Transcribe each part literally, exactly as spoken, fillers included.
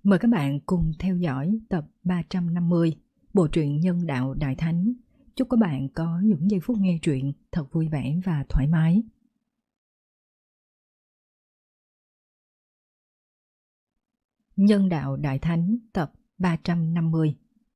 Mời các bạn cùng theo dõi tập ba trăm năm mươi bộ truyện Nhân Đạo Đại Thánh. Chúc các bạn có những giây phút nghe truyện thật vui vẻ và thoải mái. Nhân Đạo Đại Thánh tập ba trăm năm mươi.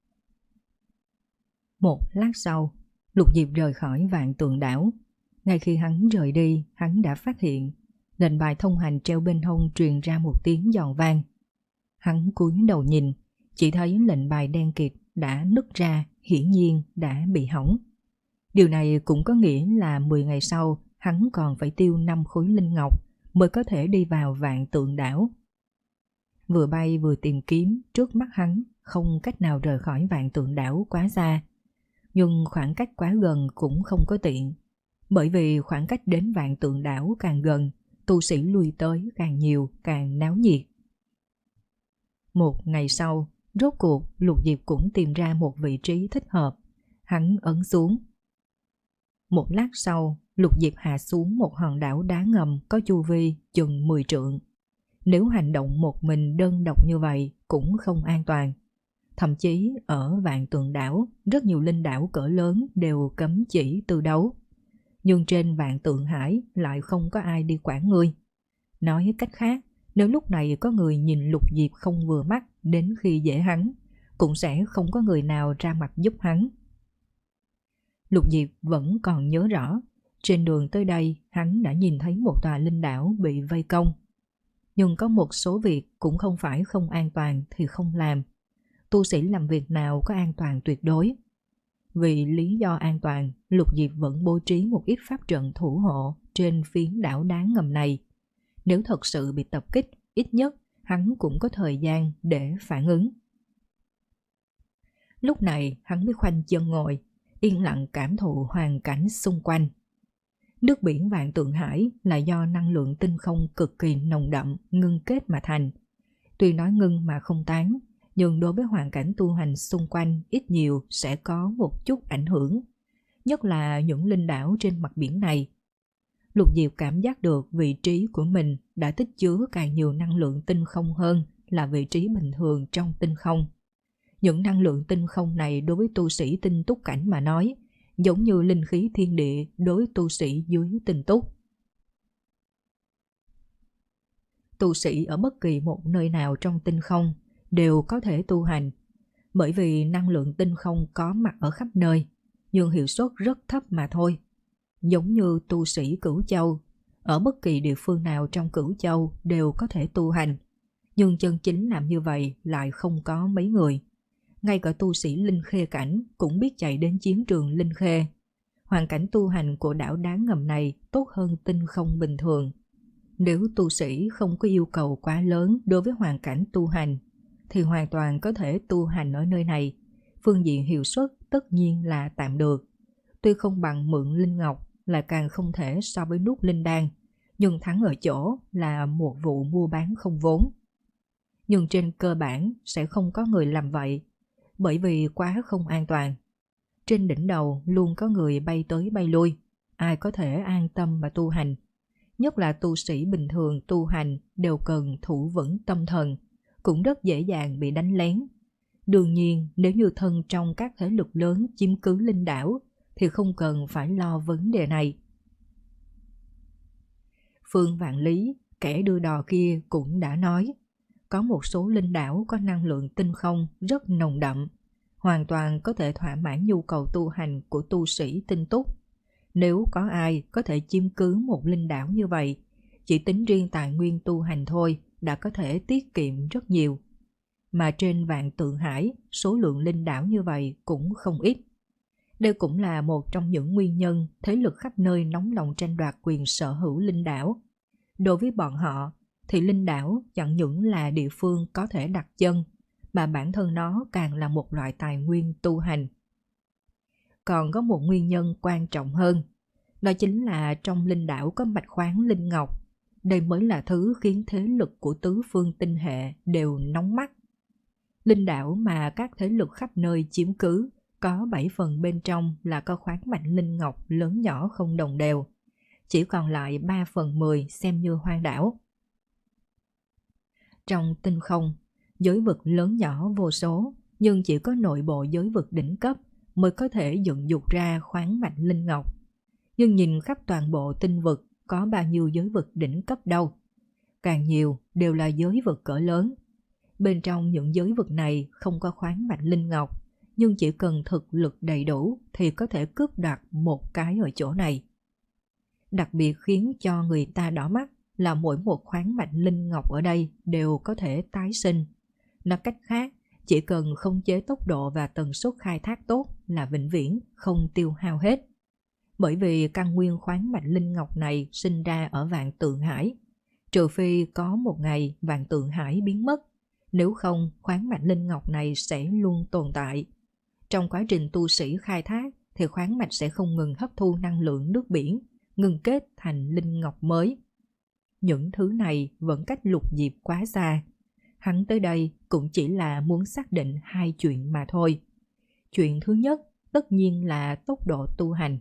Một lát sau, Lục Diệp rời khỏi Vạn Tượng Đảo. Ngay khi hắn rời đi, hắn đã phát hiện lệnh bài thông hành treo bên hông truyền ra một tiếng giòn vang. Hắn cúi đầu nhìn, chỉ thấy lệnh bài đen kịt đã nứt ra, hiển nhiên đã bị hỏng. Điều này cũng có nghĩa là mười ngày sau hắn còn phải tiêu năm khối linh ngọc mới có thể đi vào Vạn Tượng Đảo. Vừa bay vừa tìm kiếm, trước mắt hắn không cách nào rời khỏi Vạn Tượng Đảo quá xa. Nhưng khoảng cách quá gần cũng không có tiện, bởi vì khoảng cách đến Vạn Tượng Đảo càng gần, tu sĩ lui tới càng nhiều, càng náo nhiệt. Một ngày sau, rốt cuộc Lục Diệp cũng tìm ra một vị trí thích hợp. Hắn ấn xuống. Một lát sau, Lục Diệp hạ xuống một hòn đảo đá ngầm có chu vi chừng mười trượng. Nếu hành động một mình đơn độc như vậy cũng không an toàn. Thậm chí ở Vạn Tượng Đảo, rất nhiều linh đảo cỡ lớn đều cấm chỉ tư đấu. Nhưng trên Vạn Tượng Hải lại không có ai đi quản ngươi. Nói cách khác, nếu lúc này có người nhìn Lục Diệp không vừa mắt đến khi dễ hắn, cũng sẽ không có người nào ra mặt giúp hắn. Lục Diệp vẫn còn nhớ rõ, trên đường tới đây hắn đã nhìn thấy một tòa linh đảo bị vây công. Nhưng có một số việc cũng không phải không an toàn thì không làm. Tu sĩ làm việc nào có an toàn tuyệt đối. Vì lý do an toàn, Lục Diệp vẫn bố trí một ít pháp trận thủ hộ trên phiến đảo đá ngầm này. Nếu thật sự bị tập kích, ít nhất hắn cũng có thời gian để phản ứng. Lúc này hắn mới khoanh chân ngồi, yên lặng cảm thụ hoàn cảnh xung quanh. Nước biển Vạn Tượng Hải là do năng lượng tinh không cực kỳ nồng đậm ngưng kết mà thành. Tuy nói ngưng mà không tán, nhưng đối với hoàn cảnh tu hành xung quanh ít nhiều sẽ có một chút ảnh hưởng, nhất là những linh đảo trên mặt biển này. Lục Diệp cảm giác được vị trí của mình đã tích chứa càng nhiều năng lượng tinh không hơn là vị trí bình thường trong tinh không. Những năng lượng tinh không này đối với tu sĩ tinh túc cảnh mà nói, giống như linh khí thiên địa đối với tu sĩ dưới tinh túc. Tu sĩ ở bất kỳ một nơi nào trong tinh không đều có thể tu hành, bởi vì năng lượng tinh không có mặt ở khắp nơi, nhưng hiệu suất rất thấp mà thôi. Giống như tu sĩ Cửu Châu, ở bất kỳ địa phương nào trong Cửu Châu đều có thể tu hành, nhưng chân chính làm như vậy lại không có mấy người. Ngay cả tu sĩ Linh Khê cảnh cũng biết chạy đến chiến trường Linh Khê. Hoàn cảnh tu hành của đảo đá ngầm này tốt hơn tinh không bình thường. Nếu tu sĩ không có yêu cầu quá lớn đối với hoàn cảnh tu hành, thì hoàn toàn có thể tu hành ở nơi này. Phương diện hiệu suất tất nhiên là tạm được. Tuy không bằng mượn linh ngọc, là càng không thể so với nút linh đan, nhưng thắng ở chỗ là một vụ mua bán không vốn. Nhưng trên cơ bản sẽ không có người làm vậy, bởi vì quá không an toàn. Trên đỉnh đầu luôn có người bay tới bay lui, ai có thể an tâm mà tu hành. Nhất là tu sĩ bình thường tu hành đều cần thủ vững tâm thần, cũng rất dễ dàng bị đánh lén. Đương nhiên, nếu như thân trong các thế lực lớn chiếm cứ linh đảo, thì không cần phải lo vấn đề này. Phương Vạn Lý, kẻ đưa đò kia cũng đã nói, có một số linh đảo có năng lượng tinh không rất nồng đậm, hoàn toàn có thể thỏa mãn nhu cầu tu hành của tu sĩ tinh túc. Nếu có ai có thể chiếm cứ một linh đảo như vậy, chỉ tính riêng tài nguyên tu hành thôi đã có thể tiết kiệm rất nhiều. Mà trên Vạn Tượng Hải, số lượng linh đảo như vậy cũng không ít. Đây cũng là một trong những nguyên nhân thế lực khắp nơi nóng lòng tranh đoạt quyền sở hữu linh đảo. Đối với bọn họ, thì linh đảo chẳng những là địa phương có thể đặt chân, mà bản thân nó càng là một loại tài nguyên tu hành. Còn có một nguyên nhân quan trọng hơn, đó chính là trong linh đảo có mạch khoáng linh ngọc. Đây mới là thứ khiến thế lực của tứ phương tinh hệ đều nóng mắt. Linh đảo mà các thế lực khắp nơi chiếm cứ, có bảy phần bên trong là có khoáng mạch linh ngọc lớn nhỏ không đồng đều. Chỉ còn lại ba phần mười xem như hoang đảo. Trong tinh không, Giới vực lớn nhỏ vô số, nhưng chỉ có nội bộ giới vực đỉnh cấp mới có thể dựng dục ra khoáng mạch linh ngọc. Nhưng nhìn khắp toàn bộ tinh vực có bao nhiêu giới vực đỉnh cấp đâu. Càng nhiều đều là giới vực cỡ lớn. Bên trong những giới vực này không có khoáng mạch linh ngọc, nhưng chỉ cần thực lực đầy đủ thì có thể cướp đoạt một cái ở chỗ này. Đặc biệt khiến cho người ta đỏ mắt là mỗi một khoáng mạch linh ngọc ở đây đều có thể tái sinh. Nói cách khác, chỉ cần khống chế tốc độ và tần suất khai thác tốt là vĩnh viễn không tiêu hao hết. Bởi vì căn nguyên khoáng mạch linh ngọc này sinh ra ở Vạn Tượng Hải. Trừ phi có một ngày Vạn Tượng Hải biến mất, nếu không khoáng mạch linh ngọc này sẽ luôn tồn tại. Trong quá trình tu sĩ khai thác thì khoáng mạch sẽ không ngừng hấp thu năng lượng nước biển, ngừng kết thành linh ngọc mới. Những thứ này vẫn cách Lục Diệp quá xa. Hắn tới đây cũng chỉ là muốn xác định hai chuyện mà thôi. Chuyện thứ nhất tất nhiên là tốc độ tu hành.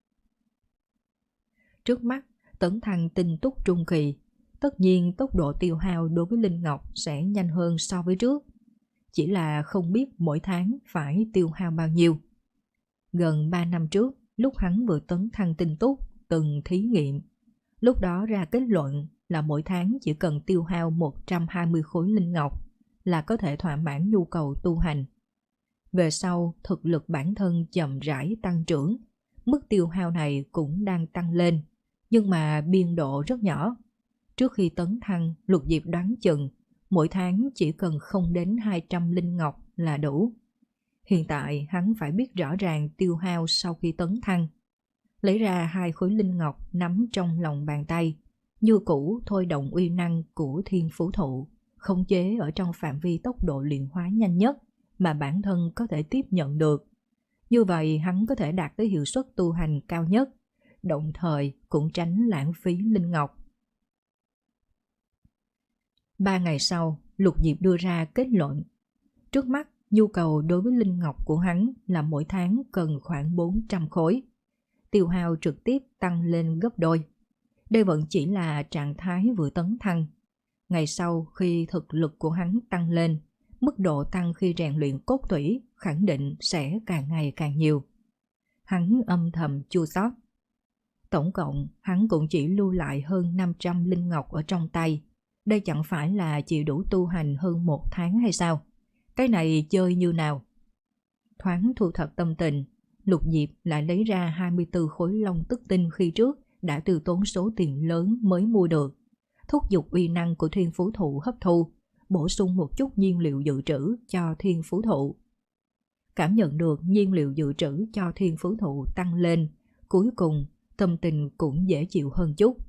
Trước mắt, tấn thăng tinh túc trung kỳ, tất nhiên tốc độ tiêu hao đối với linh ngọc sẽ nhanh hơn so với trước. Chỉ là không biết mỗi tháng phải tiêu hao bao nhiêu. Gần ba năm trước, lúc hắn vừa tấn thăng tinh túc, từng thí nghiệm. Lúc đó ra kết luận là mỗi tháng chỉ cần tiêu hao một trăm hai mươi khối linh ngọc là có thể thỏa mãn nhu cầu tu hành. Về sau, thực lực bản thân chậm rãi tăng trưởng, mức tiêu hao này cũng đang tăng lên, nhưng mà biên độ rất nhỏ. Trước khi tấn thăng, Lục Diệp đoán chừng mỗi tháng chỉ cần không đến hai trăm linh ngọc là đủ. Hiện tại hắn phải biết rõ ràng tiêu hao sau khi tấn thăng. Lấy ra hai khối linh ngọc nắm trong lòng bàn tay, như cũ thôi động uy năng của Thiên Phú Thụ, khống chế ở trong phạm vi tốc độ luyện hóa nhanh nhất mà bản thân có thể tiếp nhận được. Như vậy hắn có thể đạt tới hiệu suất tu hành cao nhất, đồng thời cũng tránh lãng phí linh ngọc. Ba ngày sau, Lục Diệp đưa ra kết luận. Trước mắt, nhu cầu đối với linh ngọc của hắn là mỗi tháng cần khoảng bốn trăm khối. Tiêu hao trực tiếp tăng lên gấp đôi. Đây vẫn chỉ là trạng thái vừa tấn thăng. Ngày sau khi thực lực của hắn tăng lên, mức độ tăng khi rèn luyện cốt tủy khẳng định sẽ càng ngày càng nhiều. Hắn âm thầm chua xót. Tổng cộng, hắn cũng chỉ lưu lại hơn năm trăm linh ngọc ở trong tay. Đây chẳng phải là chỉ đủ tu hành hơn một tháng hay sao? Cái này chơi như nào? Thoáng thu thập tâm tình, Lục Diệp lại lấy ra hai mươi tư khối long tức tinh khi trước đã từ tốn số tiền lớn mới mua được. Thúc giục uy năng của Thiên Phú Thụ hấp thu, bổ sung một chút nhiên liệu dự trữ cho Thiên Phú Thụ. Cảm nhận được nhiên liệu dự trữ cho Thiên Phú Thụ tăng lên, cuối cùng tâm tình cũng dễ chịu hơn chút.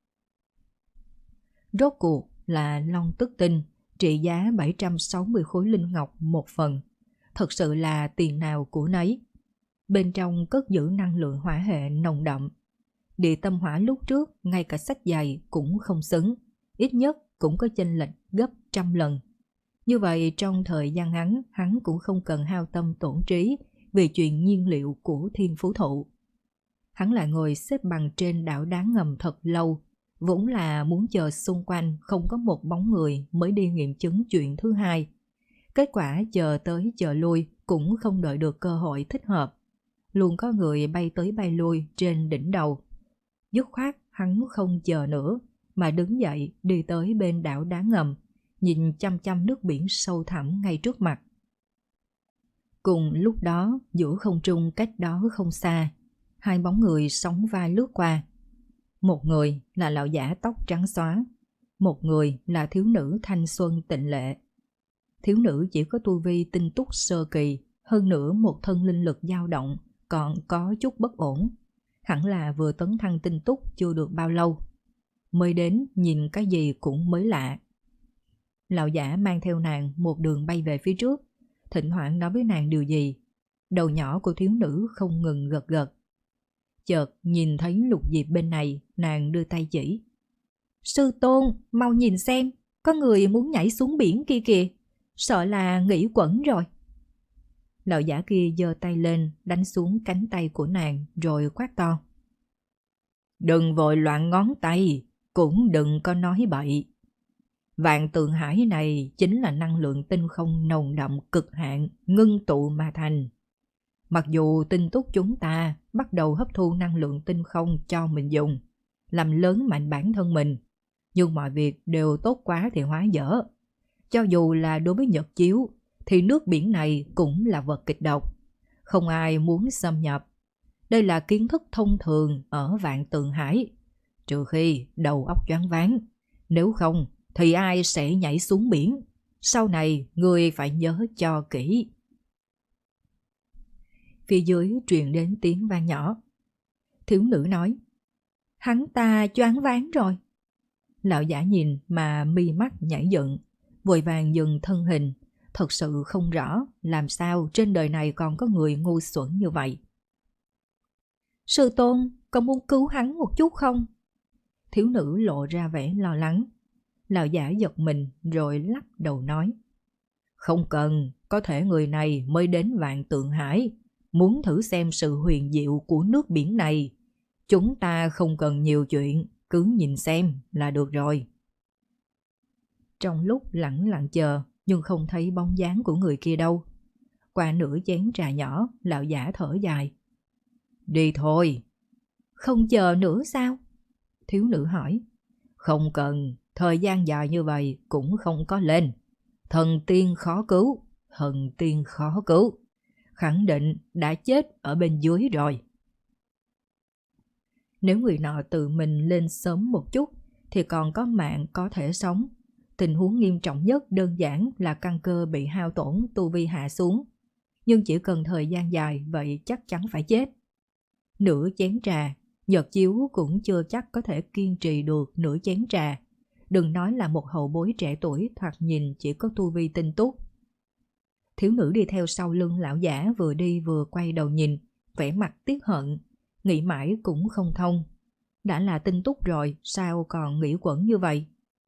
Rốt cuộc là long tức tinh, trị giá bảy trăm sáu mươi khối linh ngọc một phần. Thật sự là tiền nào của nấy. Bên trong cất giữ năng lượng hỏa hệ nồng đậm. Địa tâm hỏa lúc trước ngay cả sách dày cũng không xứng, ít nhất cũng có chênh lệch gấp trăm lần. Như vậy trong thời gian ngắn hắn cũng không cần hao tâm tổn trí vì chuyện nhiên liệu của Thiên Phú Thụ. Hắn lại ngồi xếp bằng trên đảo đá ngầm thật lâu, vốn là muốn chờ xung quanh không có một bóng người mới đi nghiệm chứng chuyện thứ hai. Kết quả chờ tới chờ lui cũng không đợi được cơ hội thích hợp. Luôn có người bay tới bay lui trên đỉnh đầu. Dứt khoát hắn không chờ nữa mà đứng dậy đi tới bên đảo đá ngầm, nhìn chăm chăm nước biển sâu thẳm ngay trước mặt. Cùng lúc đó, giữa không trung cách đó không xa, hai bóng người sóng vai lướt qua. Một người là lão giả tóc trắng xóa, một người là thiếu nữ thanh xuân tịnh lệ. Thiếu nữ chỉ có tu vi tinh túc sơ kỳ, hơn nữa một thân linh lực dao động, còn có chút bất ổn. Hẳn là vừa tấn thăng tinh túc chưa được bao lâu. Mới đến nhìn cái gì cũng mới lạ. Lão giả mang theo nàng một đường bay về phía trước, thỉnh thoảng nói với nàng điều gì. Đầu nhỏ của thiếu nữ không ngừng gật gật. Chợt nhìn thấy Lục Diệp bên này, nàng đưa tay chỉ. Sư tôn, mau nhìn xem, có người muốn nhảy xuống biển kia kìa, sợ là nghĩ quẩn rồi. Lão giả kia giơ tay lên, đánh xuống cánh tay của nàng rồi quát to. Đừng vội loạn ngón tay, cũng đừng có nói bậy. Vạn tượng hải này chính là năng lượng tinh không nồng đậm cực hạn ngưng tụ mà thành. Mặc dù tinh túc chúng ta bắt đầu hấp thu năng lượng tinh không cho mình dùng, làm lớn mạnh bản thân mình, nhưng mọi việc đều tốt quá thì hóa dở. Cho dù là đối với Nhật Chiếu, thì nước biển này cũng là vật kịch độc. Không ai muốn xâm nhập. Đây là kiến thức thông thường ở Vạn Tượng Hải. Trừ khi đầu óc choáng váng. Nếu không thì ai sẽ nhảy xuống biển. Sau này người phải nhớ cho kỹ. Phía dưới truyền đến tiếng vang nhỏ. Thiếu nữ nói, hắn ta choáng váng rồi. Lão giả nhìn mà mi mắt nhảy dựng, vội vàng dừng thân hình. Thật sự không rõ làm sao trên đời này còn có người ngu xuẩn như vậy. Sư tôn, có muốn cứu hắn một chút không? Thiếu nữ lộ ra vẻ lo lắng. Lão giả giật mình rồi lắc đầu nói, không cần, có thể người này mới đến Vạn Tượng Hải, muốn thử xem sự huyền diệu của nước biển này. Chúng ta không cần nhiều chuyện, cứ nhìn xem là được rồi. Trong lúc lặng lặng chờ, nhưng không thấy bóng dáng của người kia đâu. Qua nửa chén trà nhỏ, lão giả thở dài. Đi thôi. Không chờ nữa sao? Thiếu nữ hỏi. Không cần, thời gian dài như vậy cũng không có lên. Thần tiên khó cứu, thần tiên khó cứu. Khẳng định đã chết ở bên dưới rồi. Nếu người nọ tự mình lên sớm một chút thì còn có mạng có thể sống. Tình huống nghiêm trọng nhất đơn giản là căn cơ bị hao tổn, tu vi hạ xuống. Nhưng chỉ cần thời gian dài vậy chắc chắn phải chết. Nửa chén trà, Nhật Chiếu cũng chưa chắc có thể kiên trì được nửa chén trà. Đừng nói là một hậu bối trẻ tuổi thoạt nhìn chỉ có tu vi tinh túc. Thiếu nữ đi theo sau lưng lão giả vừa đi vừa quay đầu nhìn, vẻ mặt tiếc hận, nghĩ mãi cũng không thông. Đã là tinh túc rồi, sao còn nghĩ quẩn như vậy?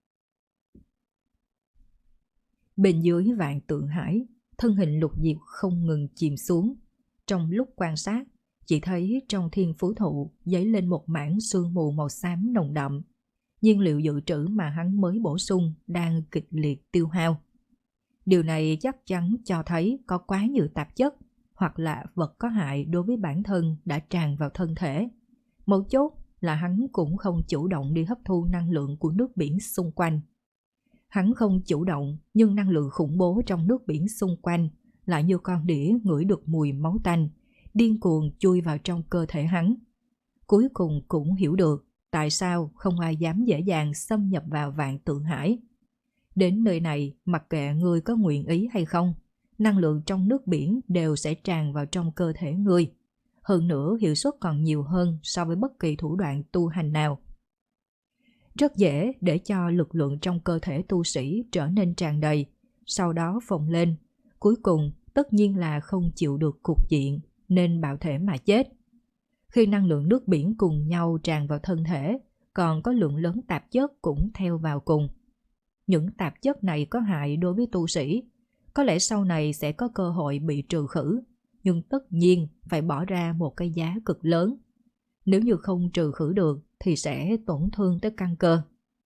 Bên dưới Vạn Tượng Hải, thân hình Lục Diệp không ngừng chìm xuống. Trong lúc quan sát, chỉ thấy trong thiên phú thụ dấy lên một mảng sương mù màu xám nồng đậm. Nhiên liệu dự trữ mà hắn mới bổ sung đang kịch liệt tiêu hao. Điều này chắc chắn cho thấy có quá nhiều tạp chất hoặc là vật có hại đối với bản thân đã tràn vào thân thể. Mấu chốt là hắn cũng không chủ động đi hấp thu năng lượng của nước biển xung quanh. Hắn không chủ động, nhưng năng lượng khủng bố trong nước biển xung quanh lại như con đĩa ngửi được mùi máu tanh, điên cuồng chui vào trong cơ thể hắn. Cuối cùng cũng hiểu được tại sao không ai dám dễ dàng xâm nhập vào Vạn Tượng Hải. Đến nơi này, mặc kệ ngươi có nguyện ý hay không, năng lượng trong nước biển đều sẽ tràn vào trong cơ thể ngươi. Hơn nữa hiệu suất còn nhiều hơn so với bất kỳ thủ đoạn tu hành nào. Rất dễ để cho lực lượng trong cơ thể tu sĩ trở nên tràn đầy, sau đó phồng lên. Cuối cùng tất nhiên là không chịu được cục diện nên bạo thể mà chết. Khi năng lượng nước biển cùng nhau tràn vào thân thể, còn có lượng lớn tạp chất cũng theo vào cùng. Những tạp chất này có hại đối với tu sĩ, có lẽ sau này sẽ có cơ hội bị trừ khử, nhưng tất nhiên phải bỏ ra một cái giá cực lớn. Nếu như không trừ khử được thì sẽ tổn thương tới căn cơ.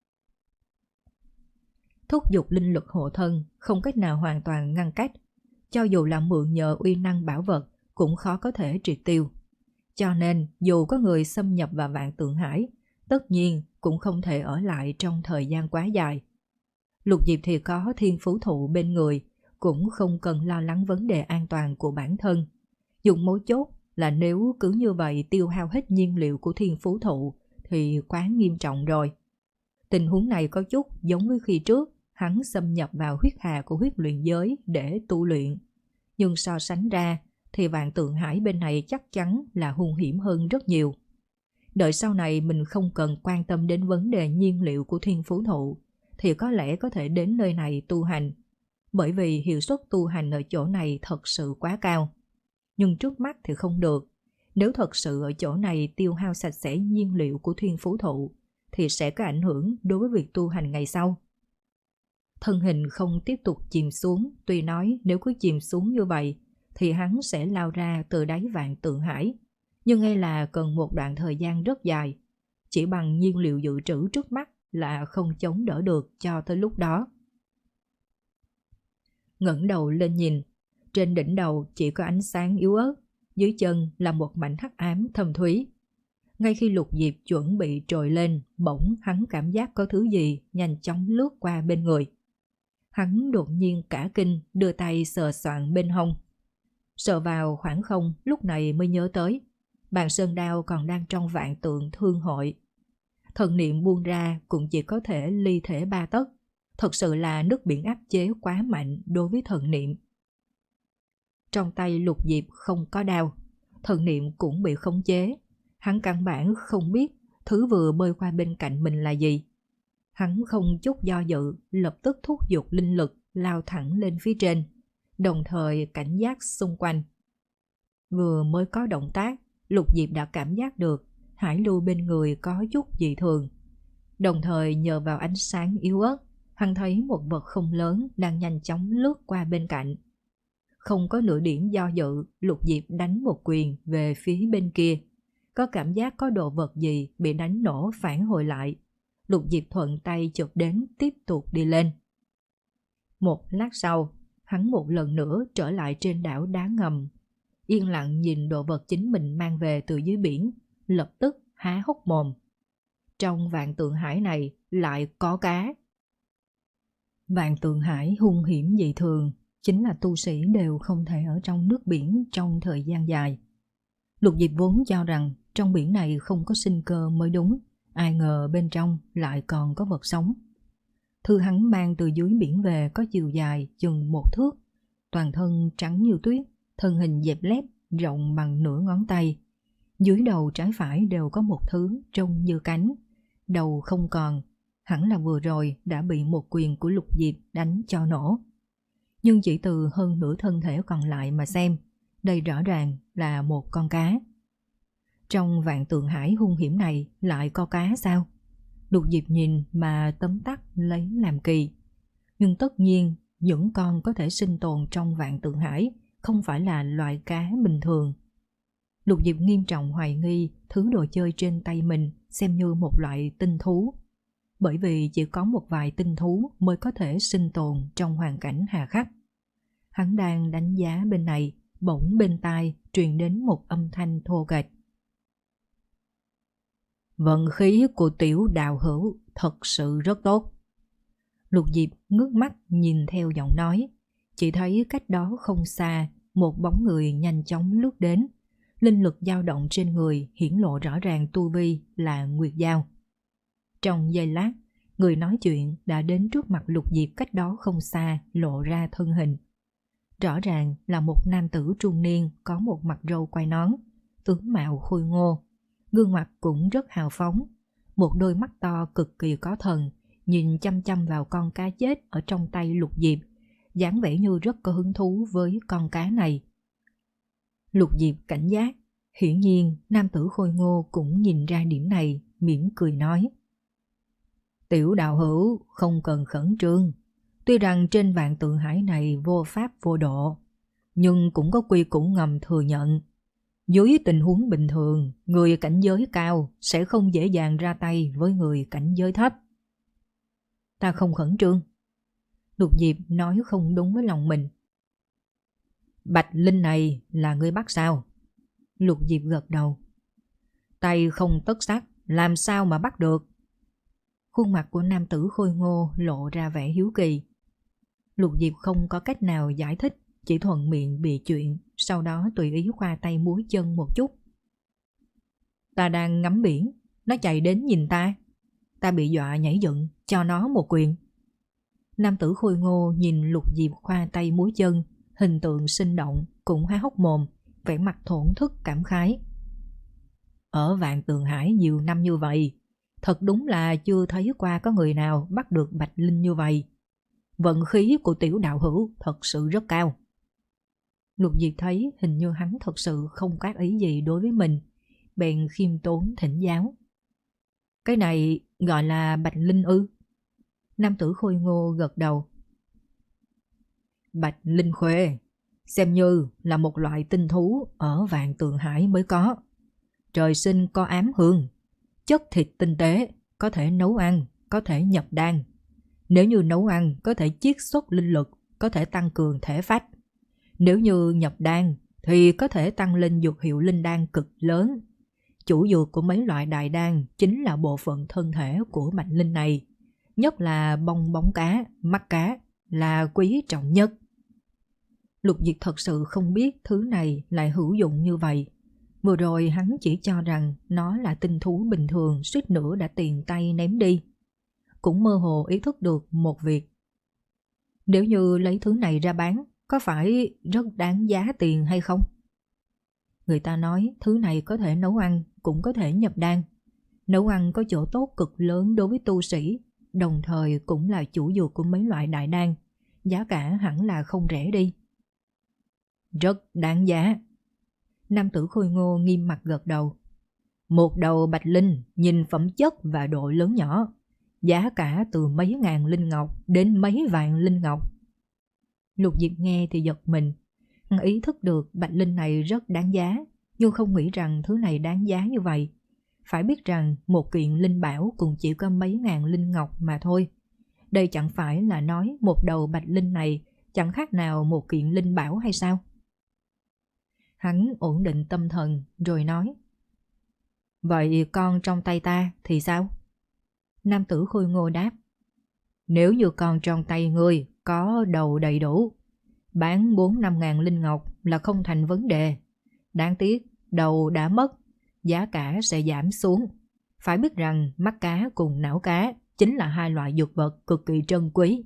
Thúc giục linh lực hộ thân không cách nào hoàn toàn ngăn cách, cho dù là mượn nhờ uy năng bảo vật cũng khó có thể triệt tiêu. Cho nên dù có người xâm nhập vào Vạn Tượng Hải, tất nhiên cũng không thể ở lại trong thời gian quá dài. Lục Diệp thì có thiên phú thụ bên người, cũng không cần lo lắng vấn đề an toàn của bản thân. Dùng mấu chốt là nếu cứ như vậy tiêu hao hết nhiên liệu của thiên phú thụ thì quá nghiêm trọng rồi. Tình huống này có chút giống với khi trước hắn xâm nhập vào huyết hà của huyết luyện giới để tu luyện. Nhưng so sánh ra thì Vạn Tượng Hải bên này chắc chắn là hung hiểm hơn rất nhiều. Đợi sau này mình không cần quan tâm đến vấn đề nhiên liệu của thiên phú thụ thì có lẽ có thể đến nơi này tu hành, bởi vì hiệu suất tu hành ở chỗ này thật sự quá cao. Nhưng trước mắt thì không được. Nếu thật sự ở chỗ này tiêu hao sạch sẽ nhiên liệu của thiên phú thụ thì sẽ có ảnh hưởng đối với việc tu hành ngày sau. Thân hình không tiếp tục chìm xuống, tuy nói nếu cứ chìm xuống như vậy thì hắn sẽ lao ra từ đáy Vạn Tượng Hải, nhưng ngay là cần một đoạn thời gian rất dài. Chỉ bằng nhiên liệu dự trữ trước mắt là không chống đỡ được cho tới lúc đó. Ngẩng đầu lên nhìn, trên đỉnh đầu chỉ có ánh sáng yếu ớt, dưới chân là một mảnh hắc ám thâm thúy. Ngay khi Lục Diệp chuẩn bị trồi lên, bỗng hắn cảm giác có thứ gì nhanh chóng lướt qua bên người. Hắn đột nhiên cả kinh, đưa tay sờ soạng bên hông. Sờ vào khoảng không, lúc này mới nhớ tới, bàn sơn đao còn đang trong vạn tượng thương hội. Thần niệm buông ra cũng chỉ có thể ly thể ba tấc. Thật sự là nước biển áp chế quá mạnh đối với thần niệm. Trong tay Lục Diệp không có đao, thần niệm cũng bị khống chế. Hắn căn bản không biết thứ vừa bơi qua bên cạnh mình là gì. Hắn không chút do dự, lập tức thúc giục linh lực lao thẳng lên phía trên, đồng thời cảnh giác xung quanh. Vừa mới có động tác, Lục Diệp đã cảm giác được hải lưu bên người có chút dị thường. Đồng thời nhờ vào ánh sáng yếu ớt, hắn thấy một vật không lớn đang nhanh chóng lướt qua bên cạnh. Không có nửa điểm do dự, Lục Diệp đánh một quyền về phía bên kia. Có cảm giác có đồ vật gì bị đánh nổ phản hồi lại. Lục Diệp thuận tay chụp đến tiếp tục đi lên. Một lát sau, hắn một lần nữa trở lại trên đảo đá ngầm. Yên lặng nhìn đồ vật chính mình mang về từ dưới biển, lập tức há hốc mồm. Trong vạn tượng hải này lại có cá. Vạn tượng hải hung hiểm dị thường, chính là tu sĩ đều không thể ở trong nước biển trong thời gian dài. Lục Diệp vốn cho rằng trong biển này không có sinh cơ mới đúng, ai ngờ bên trong lại còn có vật sống. Thư hắn mang từ dưới biển về có chiều dài chừng một thước, toàn thân trắng như tuyết, thân hình dẹp lép, rộng bằng nửa ngón tay. Dưới đầu trái phải đều có một thứ trông như cánh, đầu không còn, hẳn là vừa rồi đã bị một quyền của Lục Diệp đánh cho nổ. Nhưng chỉ từ hơn nửa thân thể còn lại mà xem, đây rõ ràng là một con cá. Trong vạn tượng hải hung hiểm này lại có cá sao? Lục Diệp nhìn mà tấm tắc lấy làm kỳ. Nhưng tất nhiên những con có thể sinh tồn trong vạn tượng hải không phải là loại cá bình thường. Lục Diệp nghiêm trọng hoài nghi thứ đồ chơi trên tay mình xem như một loại tinh thú. Bởi vì chỉ có một vài tinh thú mới có thể sinh tồn trong hoàn cảnh hà khắc. Hắn đang đánh giá bên này, bỗng bên tai truyền đến một âm thanh thô kệch. Vận khí của Tiểu Đạo Hữu thật sự rất tốt. Lục Diệp ngước mắt nhìn theo giọng nói, chỉ thấy cách đó không xa, một bóng người nhanh chóng lướt đến. Linh lực dao động trên người hiển lộ rõ ràng tu vi là Nguyệt Giao. Trong giây lát, người nói chuyện đã đến trước mặt Lục Diệp cách đó không xa, lộ ra thân hình. Rõ ràng là một nam tử trung niên có một mặt râu quai nón, tướng mạo khôi ngô, gương mặt cũng rất hào phóng, một đôi mắt to cực kỳ có thần, nhìn chăm chăm vào con cá chết ở trong tay Lục Diệp, dáng vẻ như rất có hứng thú với con cá này. Lục Diệp cảnh giác, hiển nhiên nam tử khôi ngô cũng nhìn ra điểm này, mỉm cười nói: Tiểu đạo hữu không cần khẩn trương, tuy rằng trên vạn tượng hải này vô pháp vô độ, nhưng cũng có quy củ ngầm thừa nhận. Dưới tình huống bình thường, người cảnh giới cao sẽ không dễ dàng ra tay với người cảnh giới thấp. Ta không khẩn trương. Lục Diệp nói không đúng với lòng mình. Bạch Linh này là ngươi bắt sao? Lục Diệp gật đầu. Tay không tất sắc, làm sao mà bắt được? Khuôn mặt của nam tử khôi ngô lộ ra vẻ hiếu kỳ. Lục Diệp không có cách nào giải thích, chỉ thuận miệng bịa chuyện, sau đó tùy ý khoa tay múi chân một chút. Ta đang ngắm biển, nó chạy đến nhìn ta. Ta bị dọa nhảy dựng, cho nó một quyền. Nam tử khôi ngô nhìn Lục Diệp khoa tay múi chân, hình tượng sinh động, cũng há hốc mồm, vẻ mặt thổn thức cảm khái. Ở vạn tượng hải nhiều năm như vậy, thật đúng là chưa thấy qua có người nào bắt được Bạch Linh như vậy. Vận khí của Tiểu đạo hữu thật sự rất cao. Lục Diệp thấy hình như hắn thật sự không có ý gì đối với mình, bèn khiêm tốn thỉnh giáo. Cái này gọi là Bạch Linh ư? Nam tử khôi ngô gật đầu. Bạch Linh Khuê, xem như là một loại tinh thú ở vạn tượng hải mới có. Trời sinh có ám hương, chất thịt tinh tế, có thể nấu ăn, có thể nhập đan. Nếu như nấu ăn có thể chiết xuất linh lực, có thể tăng cường thể phách. Nếu như nhập đan thì có thể tăng lên dược hiệu linh đan cực lớn. Chủ dược của mấy loại đại đan chính là bộ phận thân thể của bạch linh này, nhất là bông bóng cá, mắt cá là quý trọng nhất. Lục Diệp thật sự không biết thứ này lại hữu dụng như vậy. Vừa rồi hắn chỉ cho rằng nó là tinh thú bình thường, suýt nữa đã tiền tay ném đi. Cũng mơ hồ ý thức được một việc. Nếu như lấy thứ này ra bán, có phải rất đáng giá tiền hay không? Người ta nói thứ này có thể nấu ăn, cũng có thể nhập đan. Nấu ăn có chỗ tốt cực lớn đối với tu sĩ, đồng thời cũng là chủ dược của mấy loại đại đan. Giá cả hẳn là không rẻ đi. Rất đáng giá. Nam tử khôi ngô nghiêm mặt gật đầu. Một đầu bạch linh nhìn phẩm chất và độ lớn nhỏ, giá cả từ mấy ngàn linh ngọc đến mấy vạn linh ngọc. Lục Diệp nghe thì giật mình. Hắn ý thức được bạch linh này rất đáng giá, nhưng không nghĩ rằng thứ này đáng giá như vậy. Phải biết rằng một kiện linh bảo cũng chỉ có mấy ngàn linh ngọc mà thôi. Đây chẳng phải là nói một đầu bạch linh này chẳng khác nào một kiện linh bảo hay sao? Hắn ổn định tâm thần rồi nói. Vậy con trong tay ta thì sao? Nam tử khôi ngô đáp. Nếu như con trong tay ngươi có đầu đầy đủ, bán bốn năm ngàn linh ngọc là không thành vấn đề. Đáng tiếc đầu đã mất, giá cả sẽ giảm xuống. Phải biết rằng mắt cá cùng não cá chính là hai loại dược vật cực kỳ trân quý.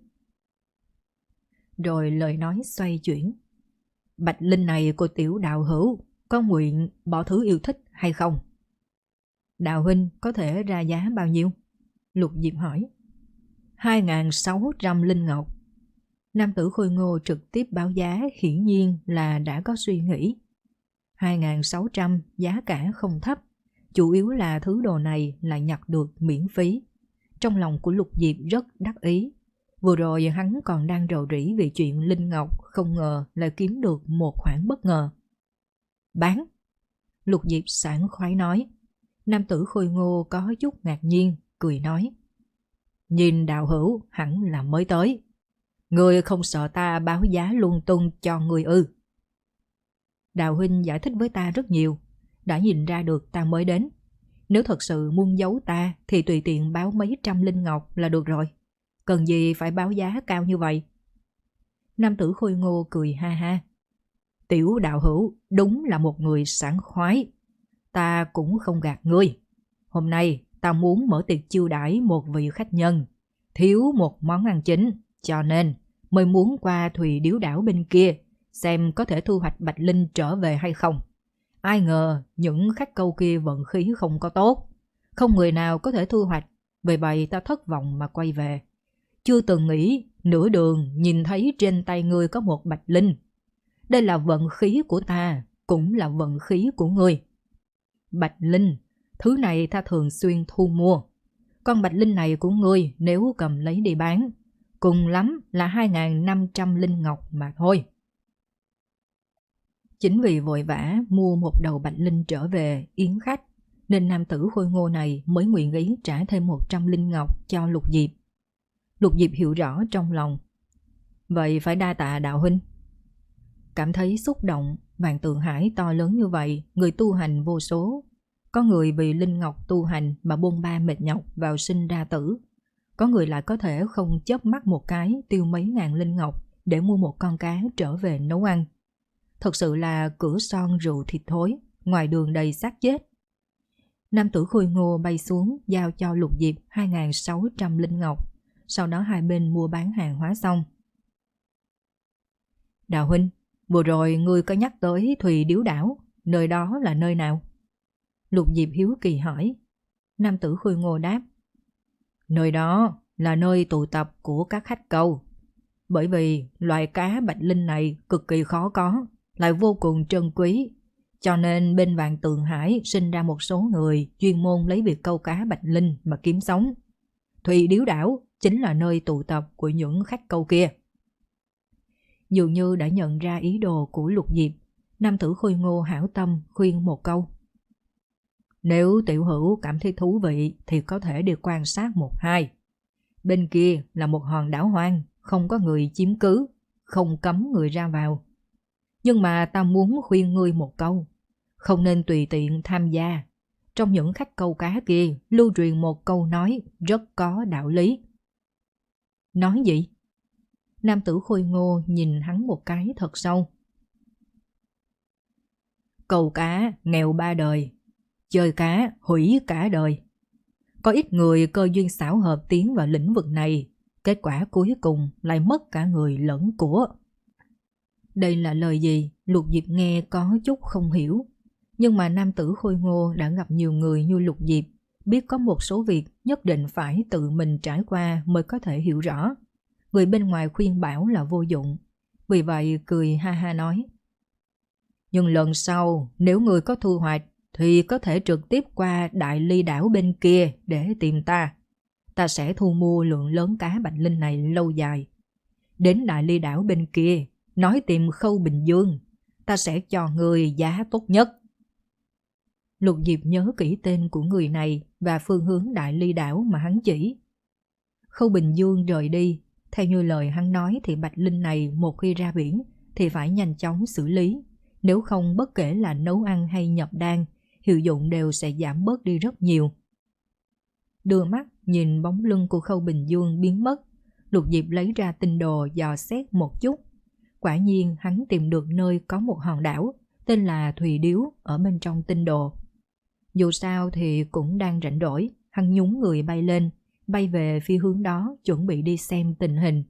Rồi lời nói xoay chuyển. Bạch linh này của tiểu đạo hữu có nguyện bỏ thứ yêu thích hay không? Đạo huynh có thể ra giá bao nhiêu? Lục Diệp hỏi. Hai ngàn sáu trăm linh ngọc. Nam tử khôi ngô trực tiếp báo giá, hiển nhiên là đã có suy nghĩ. Hai ngàn sáu trăm giá cả không thấp, chủ yếu là thứ đồ này lại nhặt được miễn phí. Trong lòng của Lục Diệp rất đắc ý. Vừa rồi hắn còn đang rầu rĩ vì chuyện linh ngọc, không ngờ lại kiếm được một khoản bất ngờ. Bán. Lục Diệp sảng khoái nói. Nam tử khôi ngô có chút ngạc nhiên, cười nói. Nhìn đạo hữu hẳn là mới tới. Ngươi không sợ ta báo giá lung tung cho ngươi ư? Đạo huynh giải thích với ta rất nhiều, đã nhìn ra được ta mới đến. Nếu thật sự muốn giấu ta thì tùy tiện báo mấy trăm linh ngọc là được rồi. Cần gì phải báo giá cao như vậy? Nam tử khôi ngô cười ha ha. Tiểu đạo hữu đúng là một người sảng khoái. Ta cũng không gạt ngươi. Hôm nay ta muốn mở tiệc chiêu đãi một vị khách nhân, thiếu một món ăn chính, cho nên mới muốn qua Thùy Điếu đảo bên kia xem có thể thu hoạch bạch linh trở về hay không. Ai ngờ những khách câu kia vận khí không có tốt, không người nào có thể thu hoạch, vì vậy ta thất vọng mà quay về. Chưa từng nghĩ nửa đường nhìn thấy trên tay ngươi có một bạch linh. Đây là vận khí của ta, cũng là vận khí của ngươi. Bạch linh, thứ này ta thường xuyên thu mua. Con bạch linh này của ngươi nếu cầm lấy đi bán, cùng lắm là hai ngàn năm trăm linh ngọc mà thôi. Chính vì vội vã mua một đầu bạch linh trở về yến khách, nên nam tử khôi ngô này mới nguyện ý trả thêm một trăm linh ngọc cho Lục Diệp. Lục Diệp hiểu rõ trong lòng. Vậy phải đa tạ đạo huynh. Cảm thấy xúc động, vạn tượng hải to lớn như vậy, người tu hành vô số. Có người vì linh ngọc tu hành mà bôn ba mệt nhọc vào sinh ra tử. Có người lại có thể không chớp mắt một cái tiêu mấy ngàn linh ngọc để mua một con cá trở về nấu ăn. Thật sự là cửa son rượu thịt thối, ngoài đường đầy xác chết. Nam tử khôi ngô bay xuống giao cho Lục Diệp hai ngàn sáu trăm linh ngọc. Sau đó hai bên mua bán hàng hóa xong. Đạo huynh, vừa rồi ngươi có nhắc tới Thùy Điếu đảo, nơi đó là nơi nào? Lục Diệp hiếu kỳ hỏi. Nam tử khôi ngô đáp. Nơi đó là nơi tụ tập của các khách câu. Bởi vì loài cá bạch linh này cực kỳ khó có, lại vô cùng trân quý, cho nên bên Vạn Tượng Hải sinh ra một số người chuyên môn lấy việc câu cá bạch linh mà kiếm sống. Thùy Điếu đảo chính là nơi tụ tập của những khách câu kia. Dường như đã nhận ra ý đồ của Lục Diệp, nam tử khôi ngô hảo tâm khuyên một câu. Nếu tiểu hữu cảm thấy thú vị thì có thể đi quan sát một hai. bên kia là một hòn đảo hoang, không có người chiếm cứ, không cấm người ra vào. Nhưng mà ta muốn khuyên ngươi một câu, không nên tùy tiện tham gia. Trong những khách câu cá kia lưu truyền một câu nói rất có đạo lý. Nói gì? Nam tử khôi ngô nhìn hắn một cái thật sâu. Câu cá nghèo ba đời, chơi cá hủy cả đời. Có ít người cơ duyên xảo hợp tiến vào lĩnh vực này, kết quả cuối cùng lại mất cả người lẫn của. Đây là lời gì? Lục Diệp nghe có chút không hiểu. Nhưng mà nam tử khôi ngô đã gặp nhiều người như Lục Diệp, biết có một số việc nhất định phải tự mình trải qua mới có thể hiểu rõ. Người bên ngoài khuyên bảo là vô dụng. Vì vậy cười ha ha nói. Nhưng lần sau nếu người có thu hoạch thì có thể trực tiếp qua Đại Ly đảo bên kia để tìm ta. Ta sẽ thu mua lượng lớn cá bạch linh này lâu dài. Đến Đại Ly đảo bên kia, nói tìm Khâu Bình Dương, ta sẽ cho người giá tốt nhất. Lục Diệp nhớ kỹ tên của người này và phương hướng Đại Ly đảo mà hắn chỉ. Khâu Bình Dương rời đi, theo như lời hắn nói thì bạch linh này một khi ra biển thì phải nhanh chóng xử lý. Nếu không bất kể là nấu ăn hay nhập đan, hiệu dụng đều sẽ giảm bớt đi rất nhiều. Đưa mắt nhìn bóng lưng của Khâu Bình Dương biến mất, Lục Diệp lấy ra tinh đồ dò xét một chút. Quả nhiên hắn tìm được nơi có một hòn đảo tên là Thùy Điếu ở bên trong tinh đồ. Dù sao thì cũng đang rảnh rỗi, hắn nhún người bay lên, bay về phía hướng đó chuẩn bị đi xem tình hình.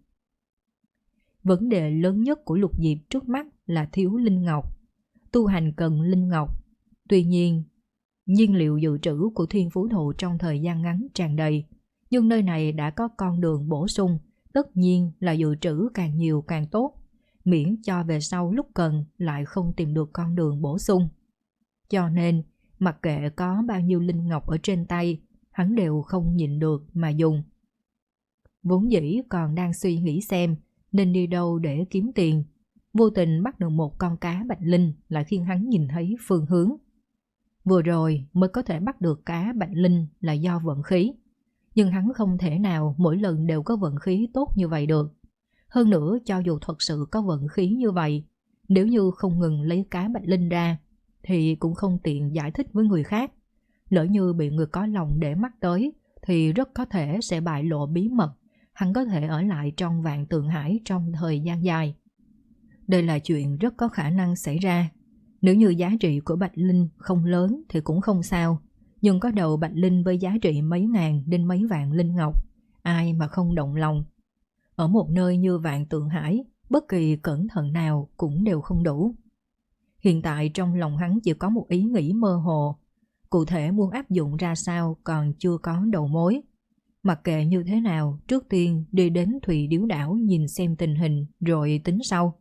Vấn đề lớn nhất của Lục Diệp trước mắt là thiếu linh ngọc. Tu hành cần linh ngọc. Tuy nhiên, nhiên liệu dự trữ của Thiên Phú Thụ trong thời gian ngắn tràn đầy, nhưng nơi này đã có con đường bổ sung, tất nhiên là dự trữ càng nhiều càng tốt, miễn cho về sau lúc cần lại không tìm được con đường bổ sung. Cho nên, mặc kệ có bao nhiêu linh ngọc ở trên tay, hắn đều không nhịn được mà dùng. Vốn dĩ còn đang suy nghĩ xem nên đi đâu để kiếm tiền, vô tình bắt được một con cá bạch linh lại khiến hắn nhìn thấy phương hướng. Vừa rồi mới có thể bắt được cá bạch linh là do vận khí, nhưng hắn không thể nào mỗi lần đều có vận khí tốt như vậy được. Hơn nữa cho dù thật sự có vận khí như vậy, nếu như không ngừng lấy cá bạch linh ra thì cũng không tiện giải thích với người khác. Lỡ như bị người có lòng để mắt tới thì rất có thể sẽ bại lộ bí mật, hắn có thể ở lại trong Vạn Tượng Hải trong thời gian dài. Đây là chuyện rất có khả năng xảy ra. Nếu như giá trị của bạch linh không lớn thì cũng không sao, nhưng có đầu bạch linh với giá trị mấy ngàn đến mấy vạn linh ngọc, ai mà không động lòng. Ở một nơi như Vạn Tượng Hải, bất kỳ cẩn thận nào cũng đều không đủ. Hiện tại trong lòng hắn chỉ có một ý nghĩ mơ hồ, cụ thể muốn áp dụng ra sao còn chưa có đầu mối. Mặc kệ như thế nào, trước tiên đi đến Thùy Điếu đảo nhìn xem tình hình rồi tính sau.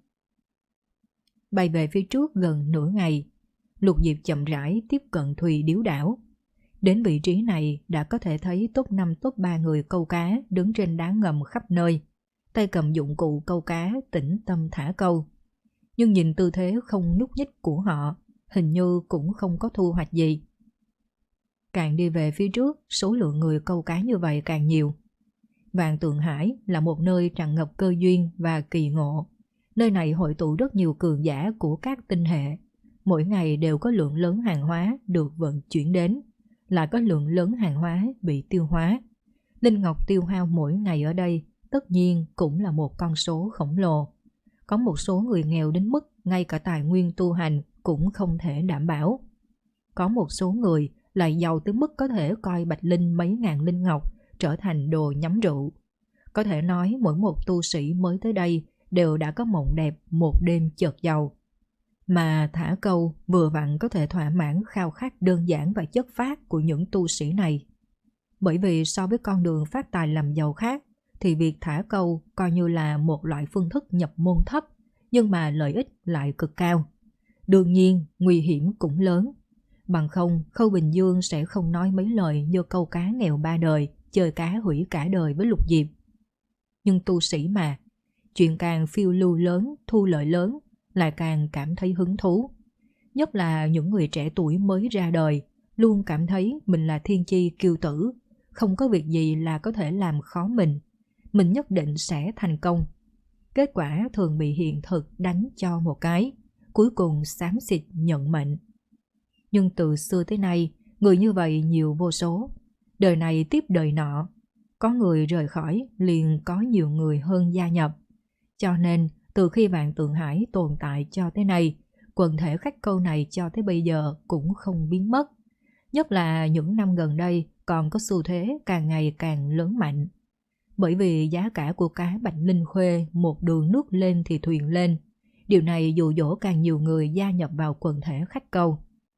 Bay về phía trước gần nửa ngày, Lục Diệp chậm rãi tiếp cận Thùy Điếu đảo. Đến vị trí này đã có thể thấy top năm top ba người câu cá đứng trên đá ngầm khắp nơi, tay cầm dụng cụ câu cá tĩnh tâm thả câu. Nhưng nhìn tư thế không nhúc nhích của họ, hình như cũng không có thu hoạch gì. Càng đi về phía trước, số lượng người câu cá như vậy càng nhiều. Vạn Tượng Hải là một nơi tràn ngập cơ duyên và kỳ ngộ. Nơi này hội tụ rất nhiều cường giả của các tinh hệ. Mỗi ngày đều có lượng lớn hàng hóa được vận chuyển đến, lại có lượng lớn hàng hóa bị tiêu hóa. Linh ngọc tiêu hao mỗi ngày ở đây tất nhiên cũng là một con số khổng lồ. Có một số người nghèo đến mức ngay cả tài nguyên tu hành cũng không thể đảm bảo. Có một số người lại giàu tới mức có thể coi bạch linh mấy ngàn linh ngọc trở thành đồ nhắm rượu. Có thể nói mỗi một tu sĩ mới tới đây đều đã có mộng đẹp một đêm chợt giàu. Mà thả câu vừa vặn có thể thỏa mãn khao khát đơn giản và chất phác của những tu sĩ này. Bởi vì so với con đường phát tài làm giàu khác, thì việc thả câu coi như là một loại phương thức nhập môn thấp, nhưng mà lợi ích lại cực cao. Đương nhiên, nguy hiểm cũng lớn. Bằng không, Khâu Bình Dương sẽ không nói mấy lời như câu cá nghèo ba đời, chơi cá hủy cả đời với Lục Diệp. Nhưng tu sĩ mà, chuyện càng phiêu lưu lớn, thu lợi lớn, lại càng cảm thấy hứng thú. Nhất là những người trẻ tuổi mới ra đời, luôn cảm thấy mình là thiên chi kiêu tử, không có việc gì là có thể làm khó mình. Mình nhất định sẽ thành công. Kết quả thường bị hiện thực đánh cho một cái, cuối cùng xám xịt nhận mệnh. Nhưng từ xưa tới nay, người như vậy nhiều vô số. Đời này tiếp đời nọ, có người rời khỏi liền có nhiều người hơn gia nhập. Cho nên từ khi Vạn Tượng Hải tồn tại cho tới nay, quần thể khách câu này cho tới bây giờ cũng không biến mất. Nhất là những năm gần đây còn có xu thế càng ngày càng lớn mạnh. Bởi vì giá cả của cá bạch linh khuê một đường nước lên thì thuyền lên. Điều này dụ dỗ càng nhiều người gia nhập vào quần thể khách câu.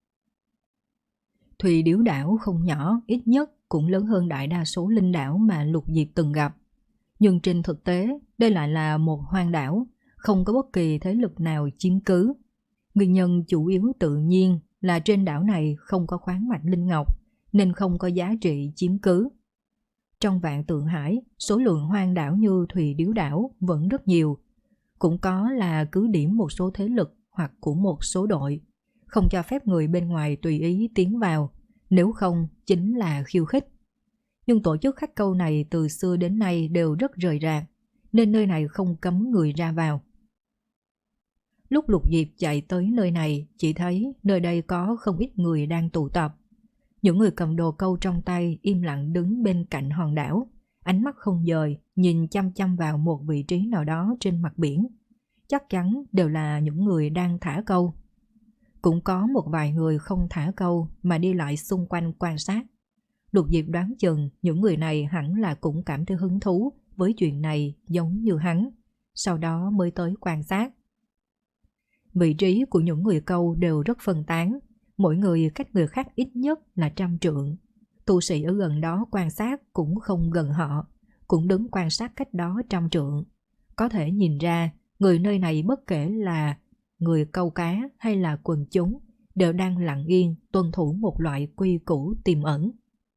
Thùy Điếu đảo không nhỏ, ít nhất cũng lớn hơn đại đa số linh đảo mà Lục Diệp từng gặp. Nhưng trên thực tế, đây lại là một hoang đảo, không có bất kỳ thế lực nào chiếm cứ. Nguyên nhân chủ yếu tự nhiên là trên đảo này không có khoáng mạch linh ngọc, nên không có giá trị chiếm cứ. Trong Vạn Tượng Hải, số lượng hoang đảo như Thùy Điếu đảo vẫn rất nhiều. Cũng có là cứ điểm một số thế lực hoặc của một số đội, không cho phép người bên ngoài tùy ý tiến vào, nếu không chính là khiêu khích. Nhưng tổ chức khách câu này từ xưa đến nay đều rất rời rạc, nên nơi này không cấm người ra vào. Lúc Lục Diệp chạy tới nơi này, chỉ thấy nơi đây có không ít người đang tụ tập. Những người cầm đồ câu trong tay im lặng đứng bên cạnh hòn đảo, ánh mắt không dời, nhìn chăm chăm vào một vị trí nào đó trên mặt biển. Chắc chắn đều là những người đang thả câu. Cũng có một vài người không thả câu mà đi lại xung quanh quan sát. Lục Diệp đoán chừng những người này hẳn là cũng cảm thấy hứng thú với chuyện này giống như hắn, sau đó mới tới quan sát. Vị trí của những người câu đều rất phân tán, mỗi người cách người khác ít nhất là trăm trượng. Tu sĩ ở gần đó quan sát cũng không gần họ, cũng đứng quan sát cách đó trăm trượng. Có thể nhìn ra, người nơi này bất kể là người câu cá hay là quần chúng, đều đang lặng yên tuân thủ một loại quy củ tiềm ẩn.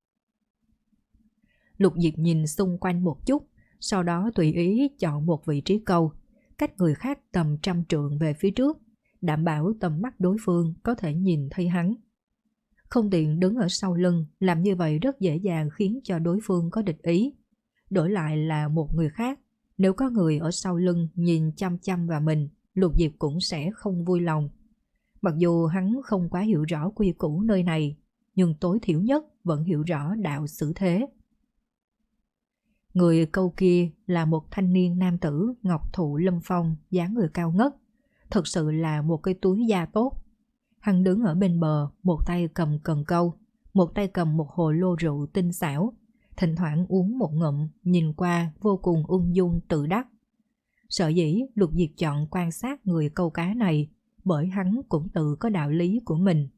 Lục Diệp nhìn xung quanh một chút, sau đó tùy ý chọn một vị trí câu, cách người khác tầm trăm trượng về phía trước, đảm bảo tầm mắt đối phương có thể nhìn thấy hắn. Không tiện đứng ở sau lưng, làm như vậy rất dễ dàng khiến cho đối phương có địch ý. Đổi lại là một người khác, nếu có người ở sau lưng nhìn chăm chăm vào mình, Lục Diệp cũng sẽ không vui lòng. Mặc dù hắn không quá hiểu rõ quy củ nơi này, nhưng tối thiểu nhất vẫn hiểu rõ đạo xử thế. Người câu kia là một thanh niên nam tử ngọc thụ lâm phong, dáng người cao ngất, thật sự là một cái túi da tốt. Hắn đứng ở bên bờ, một tay cầm cần câu, một tay cầm một hồ lô rượu tinh xảo, thỉnh thoảng uống một ngụm, nhìn qua vô cùng ung dung tự đắc. Sở dĩ Lục Diệp chọn quan sát người câu cá này, bởi hắn cũng tự có đạo lý của mình.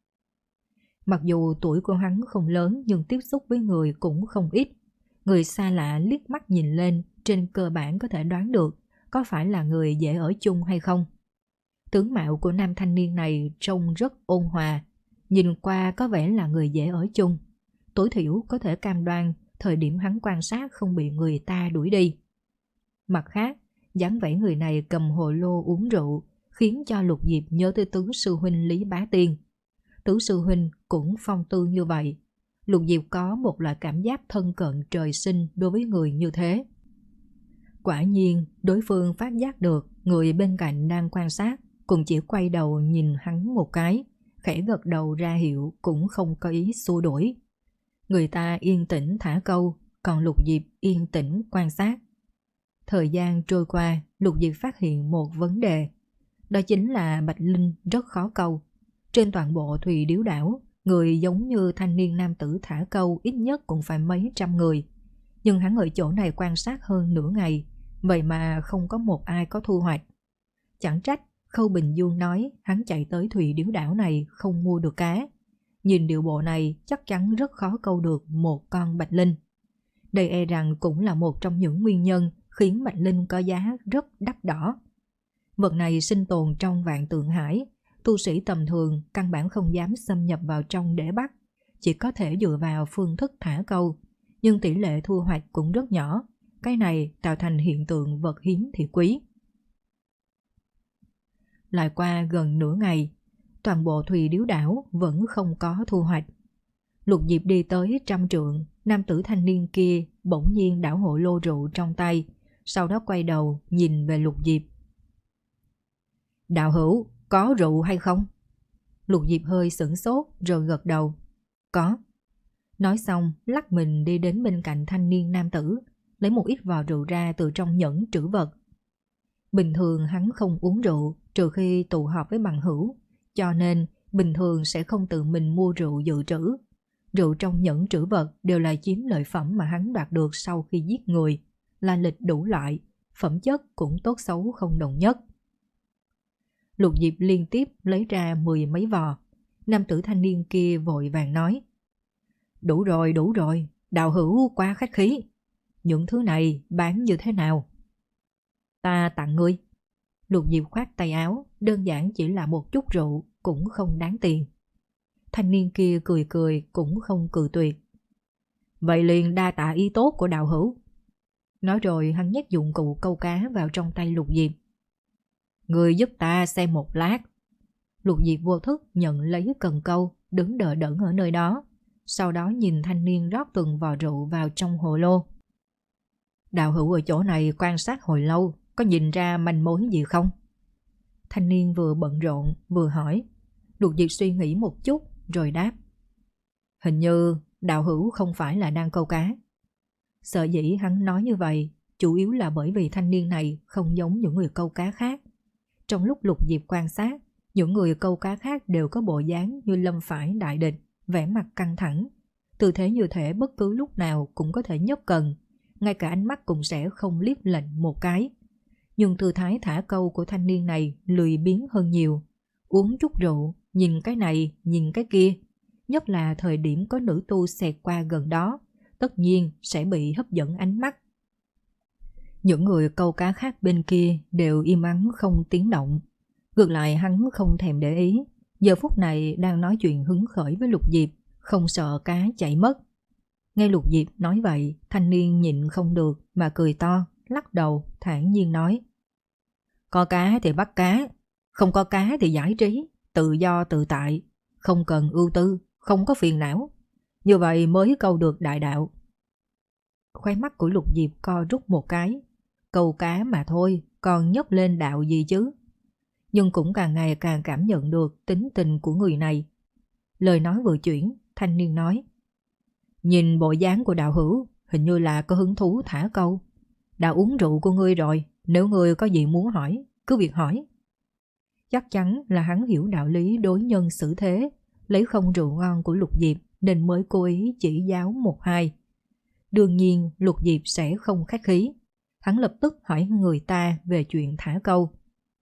Mặc dù tuổi của hắn không lớn nhưng tiếp xúc với người cũng không ít. Người xa lạ liếc mắt nhìn lên, trên cơ bản có thể đoán được có phải là người dễ ở chung hay không. Tướng mạo của nam thanh niên này trông rất ôn hòa, nhìn qua có vẻ là người dễ ở chung. Tối thiểu có thể cam đoan thời điểm hắn quan sát không bị người ta đuổi đi. Mặt khác, dáng vẻ người này cầm hồ lô uống rượu khiến cho Lục Diệp nhớ tới tứ sư huynh Lý Bá Tiên. Tứ sư huynh cũng phong tư như vậy. Lục Diệp có một loại cảm giác thân cận trời sinh đối với người như thế. Quả nhiên, đối phương phát giác được người bên cạnh đang quan sát, cũng chỉ quay đầu nhìn hắn một cái, khẽ gật đầu ra hiệu cũng không có ý xua đuổi. Người ta yên tĩnh thả câu, còn Lục Diệp yên tĩnh quan sát. Thời gian trôi qua, Lục Diệp phát hiện một vấn đề. Đó chính là Bạch Linh rất khó câu. Trên toàn bộ Thùy Điếu đảo, người giống như thanh niên nam tử thả câu ít nhất cũng phải mấy trăm người. Nhưng hắn ở chỗ này quan sát hơn nửa ngày, vậy mà không có một ai có thu hoạch. Chẳng trách Khâu Bình Dương nói hắn chạy tới Thùy Điếu đảo này không mua được cá. Nhìn điệu bộ này chắc chắn rất khó câu được một con Bạch Linh. Đây e rằng cũng là một trong những nguyên nhân khiến Bạch Linh có giá rất đắt đỏ. Vật này sinh tồn trong Vạn Tượng Hải, tu sĩ tầm thường căn bản không dám xâm nhập vào trong để bắt, chỉ có thể dựa vào phương thức thả câu, nhưng tỷ lệ thu hoạch cũng rất nhỏ. Cái này tạo thành hiện tượng vật hiếm thì quý. Lại qua gần nửa ngày, toàn bộ Thùy Điếu đảo vẫn không có thu hoạch. Lục Diệp đi tới trăm trượng, nam tử thanh niên kia bỗng nhiên đảo hộ lô rượu trong tay, sau đó quay đầu nhìn về Lục Diệp. Đạo hữu, có rượu hay không? Lục Diệp hơi sửng sốt rồi gật đầu. Có. Nói xong lắc mình đi đến bên cạnh thanh niên nam tử, lấy một ít vò rượu ra từ trong nhẫn trữ vật. Bình thường hắn không uống rượu trừ khi tụ họp với bằng hữu, cho nên bình thường sẽ không tự mình mua rượu dự trữ. Rượu trong nhẫn trữ vật đều là chiến lợi phẩm mà hắn đoạt được sau khi giết người, là lịch đủ loại, phẩm chất cũng tốt xấu không đồng nhất. Lục Diệp liên tiếp lấy ra mười mấy vò. Nam tử thanh niên kia vội vàng nói: Đủ rồi, đủ rồi, đạo hữu quá khách khí. Những thứ này bán như thế nào? Ta tặng ngươi. Lục Diệp khoát tay áo, đơn giản chỉ là một chút rượu, cũng không đáng tiền. Thanh niên kia cười cười cũng không cự tuyệt. Vậy liền đa tạ ý tốt của đạo hữu. Nói rồi hắn nhét dụng cụ câu cá vào trong tay Lục Diệp. Người giúp ta xem một lát. Lục Diệp vô thức nhận lấy cần câu, đứng đờ đẫn ở nơi đó, sau đó nhìn thanh niên rót từng vò rượu vào trong hồ lô. Đạo hữu ở chỗ này quan sát hồi lâu, có nhìn ra manh mối gì không? Thanh niên vừa bận rộn vừa hỏi. Lục Diệp suy nghĩ một chút rồi đáp. Hình như đạo hữu không phải là đang câu cá. Sở dĩ hắn nói như vậy chủ yếu là bởi vì thanh niên này không giống những người câu cá khác. Trong lúc Lục Diệp quan sát, những người câu cá khác đều có bộ dáng như lâm phải đại địch, vẻ mặt căng thẳng, tư thế như thể bất cứ lúc nào cũng có thể nhấc cần, ngay cả ánh mắt cũng sẽ không liếc lệnh một cái. Nhưng tư thái thả câu của thanh niên này lười biếng hơn nhiều, uống chút rượu, nhìn cái này, nhìn cái kia, nhất là thời điểm có nữ tu xẹt qua gần đó, tất nhiên sẽ bị hấp dẫn ánh mắt. Những người câu cá khác bên kia đều im ắng không tiếng động. Ngược lại hắn không thèm để ý, giờ phút này đang nói chuyện hứng khởi với Lục Diệp, không sợ cá chạy mất. Nghe Lục Diệp nói vậy, thanh niên nhịn không được mà cười to, lắc đầu, thản nhiên nói. Có cá thì bắt cá, không có cá thì giải trí, tự do tự tại, không cần ưu tư, không có phiền não. Như vậy mới câu được đại đạo. Khóe mắt của Lục Diệp co rút một cái. Câu cá mà thôi, còn nhấc lên đạo gì chứ? Nhưng cũng càng ngày càng cảm nhận được tính tình của người này. Lời nói vừa chuyển, thanh niên nói. Nhìn bộ dáng của đạo hữu, hình như là có hứng thú thả câu. Đã uống rượu của ngươi rồi, nếu ngươi có gì muốn hỏi, cứ việc hỏi. Chắc chắn là hắn hiểu đạo lý đối nhân xử thế, lấy không rượu ngon của Lục Diệp nên mới cố ý chỉ giáo một hai. Đương nhiên Lục Diệp sẽ không khách khí. Hắn lập tức hỏi người ta về chuyện thả câu.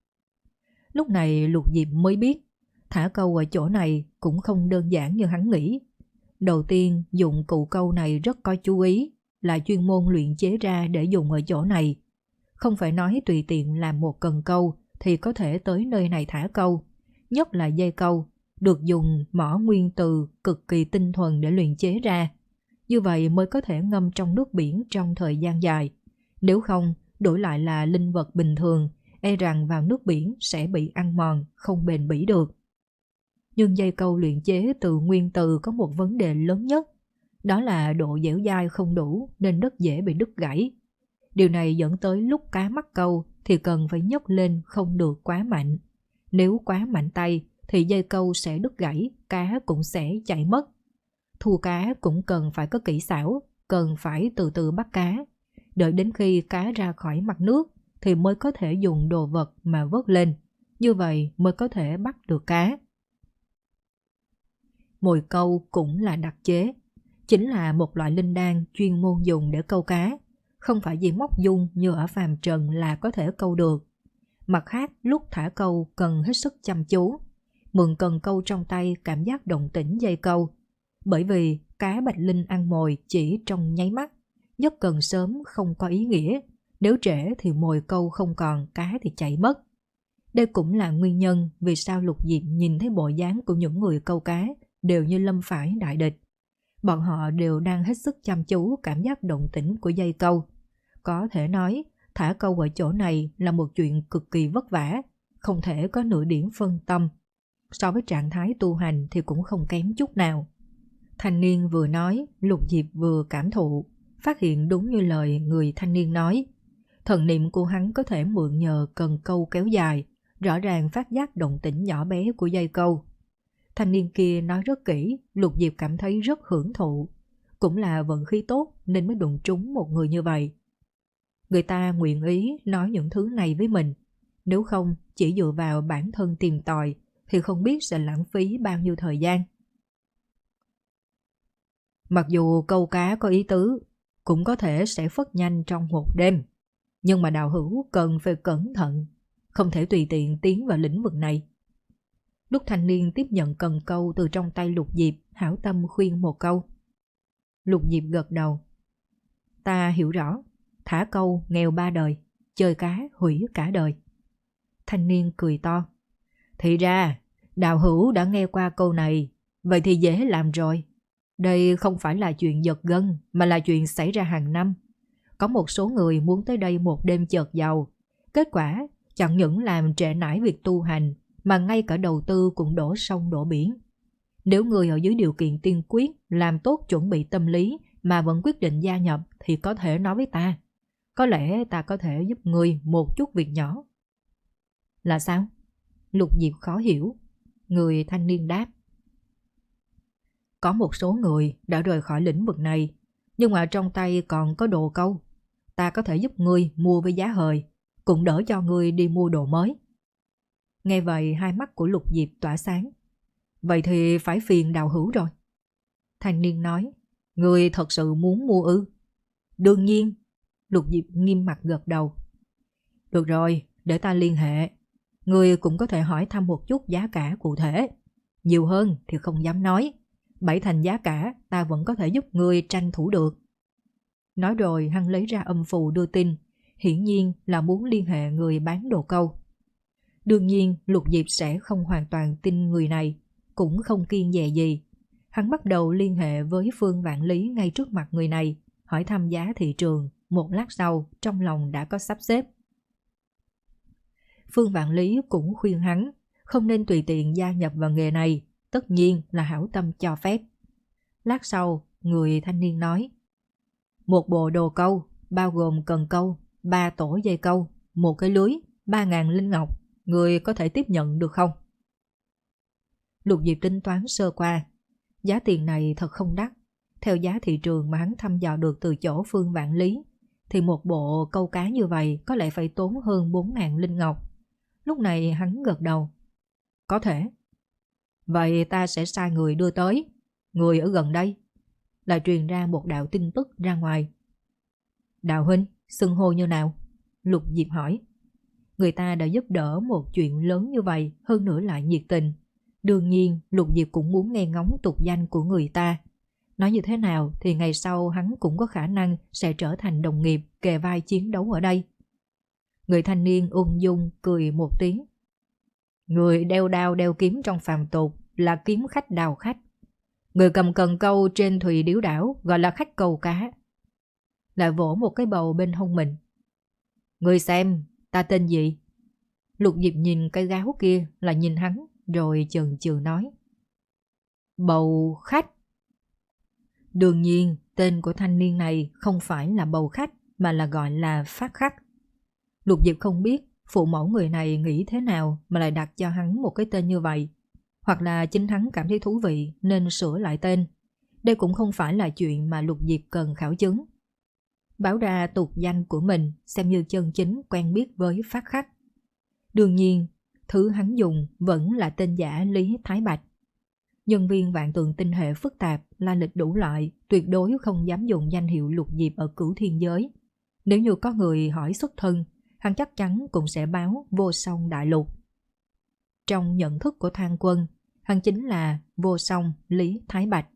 Lúc này Lục Diệp mới biết, thả câu ở chỗ này cũng không đơn giản như hắn nghĩ. Đầu tiên, dụng cụ câu này rất có chú ý, là chuyên môn luyện chế ra để dùng ở chỗ này. Không phải nói tùy tiện làm một cần câu thì có thể tới nơi này thả câu. Nhất là dây câu, được dùng mỏ nguyên từ cực kỳ tinh thuần để luyện chế ra. Như vậy mới có thể ngâm trong nước biển trong thời gian dài. Nếu không, đổi lại là linh vật bình thường, e rằng vào nước biển sẽ bị ăn mòn, không bền bỉ được. Nhưng dây câu luyện chế từ nguyên từ có một vấn đề lớn nhất, đó là độ dẻo dai không đủ nên rất dễ bị đứt gãy. Điều này dẫn tới lúc cá mắc câu thì cần phải nhấc lên không được quá mạnh. Nếu quá mạnh tay thì dây câu sẽ đứt gãy, cá cũng sẽ chạy mất. Thu cá cũng cần phải có kỹ xảo, cần phải từ từ bắt cá. Đợi đến khi cá ra khỏi mặt nước thì mới có thể dùng đồ vật mà vớt lên. Như vậy mới có thể bắt được cá. Mồi câu cũng là đặc chế, chính là một loại linh đan chuyên môn dùng để câu cá. Không phải vì móc dung như ở phàm trần là có thể câu được. Mặt khác, lúc thả câu cần hết sức chăm chú. Mượn cần câu trong tay cảm giác động tĩnh dây câu. Bởi vì cá bạch linh ăn mồi chỉ trong nháy mắt, nhất cần sớm không có ý nghĩa. Nếu trễ thì mồi câu không còn, cá thì chạy mất. Đây cũng là nguyên nhân vì sao Lục Diệp nhìn thấy bộ dáng của những người câu cá đều như lâm phải đại địch. Bọn họ đều đang hết sức chăm chú cảm giác động tĩnh của dây câu. Có thể nói, thả câu ở chỗ này là một chuyện cực kỳ vất vả, không thể có nửa điểm phân tâm. So với trạng thái tu hành thì cũng không kém chút nào. Thanh niên vừa nói, Lục Diệp vừa cảm thụ, phát hiện đúng như lời người thanh niên nói. Thần niệm của hắn có thể mượn nhờ cần câu kéo dài, rõ ràng phát giác động tĩnh nhỏ bé của dây câu. Thanh niên kia nói rất kỹ, Lục Diệp cảm thấy rất hưởng thụ. Cũng là vận khí tốt nên mới đụng trúng một người như vậy. Người ta nguyện ý nói những thứ này với mình. Nếu không, chỉ dựa vào bản thân tìm tòi thì không biết sẽ lãng phí bao nhiêu thời gian. Mặc dù câu cá có ý tứ, cũng có thể sẽ phất nhanh trong một đêm. Nhưng mà đạo hữu cần phải cẩn thận, không thể tùy tiện tiến vào lĩnh vực này. Lúc thanh niên tiếp nhận cần câu từ trong tay Lục Diệp, hảo tâm khuyên một câu. Lục Diệp gật đầu. Ta hiểu rõ, thả câu nghèo ba đời, chơi cá hủy cả đời. Thanh niên cười to. Thì ra, đạo hữu đã nghe qua câu này, vậy thì dễ làm rồi. Đây không phải là chuyện giật gân, mà là chuyện xảy ra hàng năm. Có một số người muốn tới đây một đêm chợt giàu. Kết quả, chẳng những làm trễ nải việc tu hành, mà ngay cả đầu tư cũng đổ sông đổ biển. Nếu người ở dưới điều kiện tiên quyết, làm tốt chuẩn bị tâm lý mà vẫn quyết định gia nhập thì có thể nói với ta. Có lẽ ta có thể giúp người một chút việc nhỏ. Là sao? Lục Diệp khó hiểu. Người thanh niên đáp. Có một số người đã rời khỏi lĩnh vực này, nhưng mà trong tay còn có đồ câu. Ta có thể giúp ngươi mua với giá hời, cũng đỡ cho ngươi đi mua đồ mới. Nghe vậy hai mắt của Lục Diệp tỏa sáng. Vậy thì phải phiền đạo hữu rồi. Thanh niên nói. Ngươi thật sự muốn mua ư? Đương nhiên. Lục Diệp nghiêm mặt gật đầu. Được rồi, để ta liên hệ. Ngươi cũng có thể hỏi thăm một chút giá cả cụ thể. Nhiều hơn thì không dám nói. Bảy thành giá cả ta vẫn có thể giúp ngươi tranh thủ được. Nói rồi hắn lấy ra âm phù đưa tin, hiển nhiên là muốn liên hệ người bán đồ câu. Đương nhiên Lục Diệp sẽ không hoàn toàn tin người này, cũng không kiêng dè gì. Hắn bắt đầu liên hệ với Phương Vạn Lý ngay trước mặt người này, hỏi thăm giá thị trường. Một lát sau, trong lòng đã có sắp xếp. Phương Vạn Lý cũng khuyên hắn không nên tùy tiện gia nhập vào nghề này, tất nhiên là hảo tâm cho phép. Lát sau, người thanh niên nói. Một bộ đồ câu, bao gồm cần câu, ba tổ dây câu, một cái lưới, ba ngàn linh ngọc, người có thể tiếp nhận được không? Lục Diệp tính toán sơ qua. Giá tiền này thật không đắt. Theo giá thị trường mà hắn thăm dò được từ chỗ Phương Vạn Lý, thì một bộ câu cá như vậy có lẽ phải tốn hơn bốn ngàn linh ngọc. Lúc này hắn gật đầu. Có thể. Vậy ta sẽ sai người đưa tới. Người ở gần đây. Lại truyền ra một đạo tin tức ra ngoài. Đạo huynh, xưng hô như nào? Lục Diệp hỏi. Người ta đã giúp đỡ một chuyện lớn như vậy, hơn nữa lại nhiệt tình. Đương nhiên, Lục Diệp cũng muốn nghe ngóng tục danh của người ta. Nói như thế nào thì ngày sau hắn cũng có khả năng sẽ trở thành đồng nghiệp kề vai chiến đấu ở đây. Người thanh niên ung dung cười một tiếng. Người đeo đao đeo kiếm trong phàm tục là kiếm khách đào khách. Người cầm cần câu trên thuyền điếu đảo gọi là khách câu cá. Lại vỗ một cái bầu bên hông mình. Người xem, ta tên gì? Lục Diệp nhìn cái gáo kia là nhìn hắn, rồi chần chừ nói. Bầu khách. Đương nhiên, tên của thanh niên này không phải là bầu khách, mà là gọi là phát khách. Lục Diệp không biết phụ mẫu người này nghĩ thế nào mà lại đặt cho hắn một cái tên như vậy. Hoặc là chính hắn cảm thấy thú vị nên sửa lại tên. Đây cũng không phải là chuyện mà Lục Diệp cần khảo chứng. Báo ra tục danh của mình xem như chân chính quen biết với phát khách. Đương nhiên, thứ hắn dùng vẫn là tên giả Lý Thái Bạch. Nhân viên vạn tượng tinh hệ phức tạp, la lịch đủ loại, tuyệt đối không dám dùng danh hiệu Lục Diệp ở cửu thiên giới. Nếu như có người hỏi xuất thân, hắn chắc chắn cũng sẽ báo Vô Song Đại Lục. Trong nhận thức của Thang Quân, hắn chính là Vô Song Lý Thái Bạch.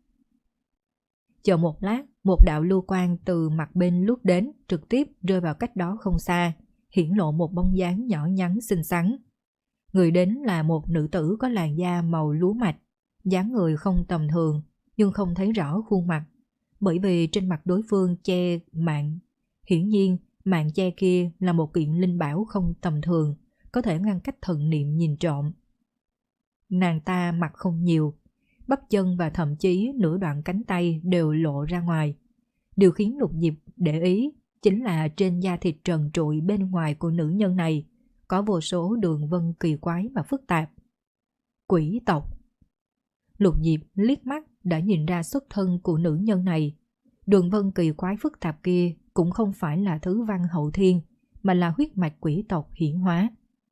Chờ một lát, một đạo lưu quang từ mặt bên lướt đến, trực tiếp rơi vào cách đó không xa, hiển lộ một bóng dáng nhỏ nhắn xinh xắn. Người đến là một nữ tử có làn da màu lúa mạch, dáng người không tầm thường, nhưng không thấy rõ khuôn mặt, bởi vì trên mặt đối phương che mạng. Hiển nhiên, mạng che kia là một kiện linh bảo không tầm thường, có thể ngăn cách thần niệm nhìn trộm. Nàng ta mặc không nhiều, bắp chân và thậm chí nửa đoạn cánh tay đều lộ ra ngoài. Điều khiến Lục Diệp để ý chính là trên da thịt trần trụi bên ngoài của nữ nhân này có vô số đường vân kỳ quái và phức tạp. Quỷ tộc. Lục Diệp liếc mắt đã nhìn ra xuất thân của nữ nhân này. Đường vân kỳ quái phức tạp kia cũng không phải là thứ văn hậu thiên, mà là huyết mạch quỷ tộc hiển hóa.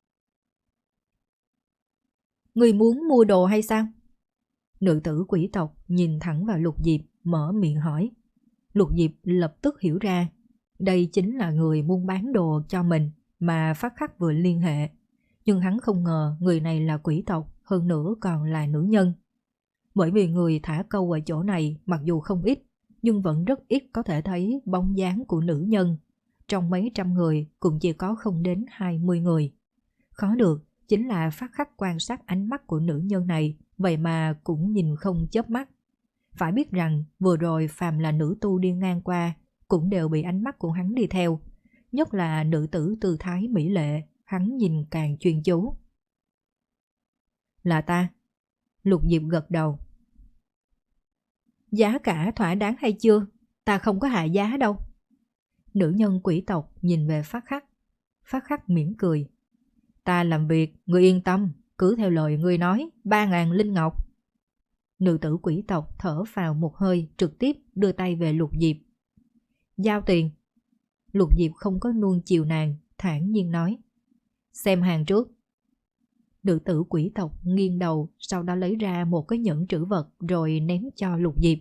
Người muốn mua đồ hay sao? Nữ tử quỷ tộc nhìn thẳng vào Lục Diệp, mở miệng hỏi. Lục Diệp lập tức hiểu ra, đây chính là người muốn bán đồ cho mình mà Phát Khắc vừa liên hệ. Nhưng hắn không ngờ người này là quỷ tộc, hơn nữa còn là nữ nhân. Bởi vì người thả câu ở chỗ này mặc dù không ít, nhưng vẫn rất ít có thể thấy bóng dáng của nữ nhân. Trong mấy trăm người cũng chỉ có không đến hai mươi người. Khó được chính là Phát Khắc quan sát ánh mắt của nữ nhân này, vậy mà cũng nhìn không chớp mắt. Phải biết rằng vừa rồi phàm là nữ tu đi ngang qua cũng đều bị ánh mắt của hắn đi theo. Nhất là nữ tử tư thái mỹ lệ, hắn nhìn càng chuyên chú. Là ta. Lục Diệp gật đầu. Giá cả thỏa đáng hay chưa? Ta không có hạ giá đâu. Nữ nhân quỷ tộc nhìn về Phát Khắc. Phát Khắc mỉm cười. Ta làm việc, ngươi yên tâm, cứ theo lời ngươi nói, ba ngàn linh ngọc. Nữ tử quỷ tộc thở phào một hơi, trực tiếp đưa tay về Lục Diệp. Giao tiền. Lục Diệp không có nuông chiều nàng, thản nhiên nói. Xem hàng trước. Nữ tử quỷ tộc nghiêng đầu, sau đó lấy ra một cái nhẫn trữ vật rồi ném cho Lục Diệp.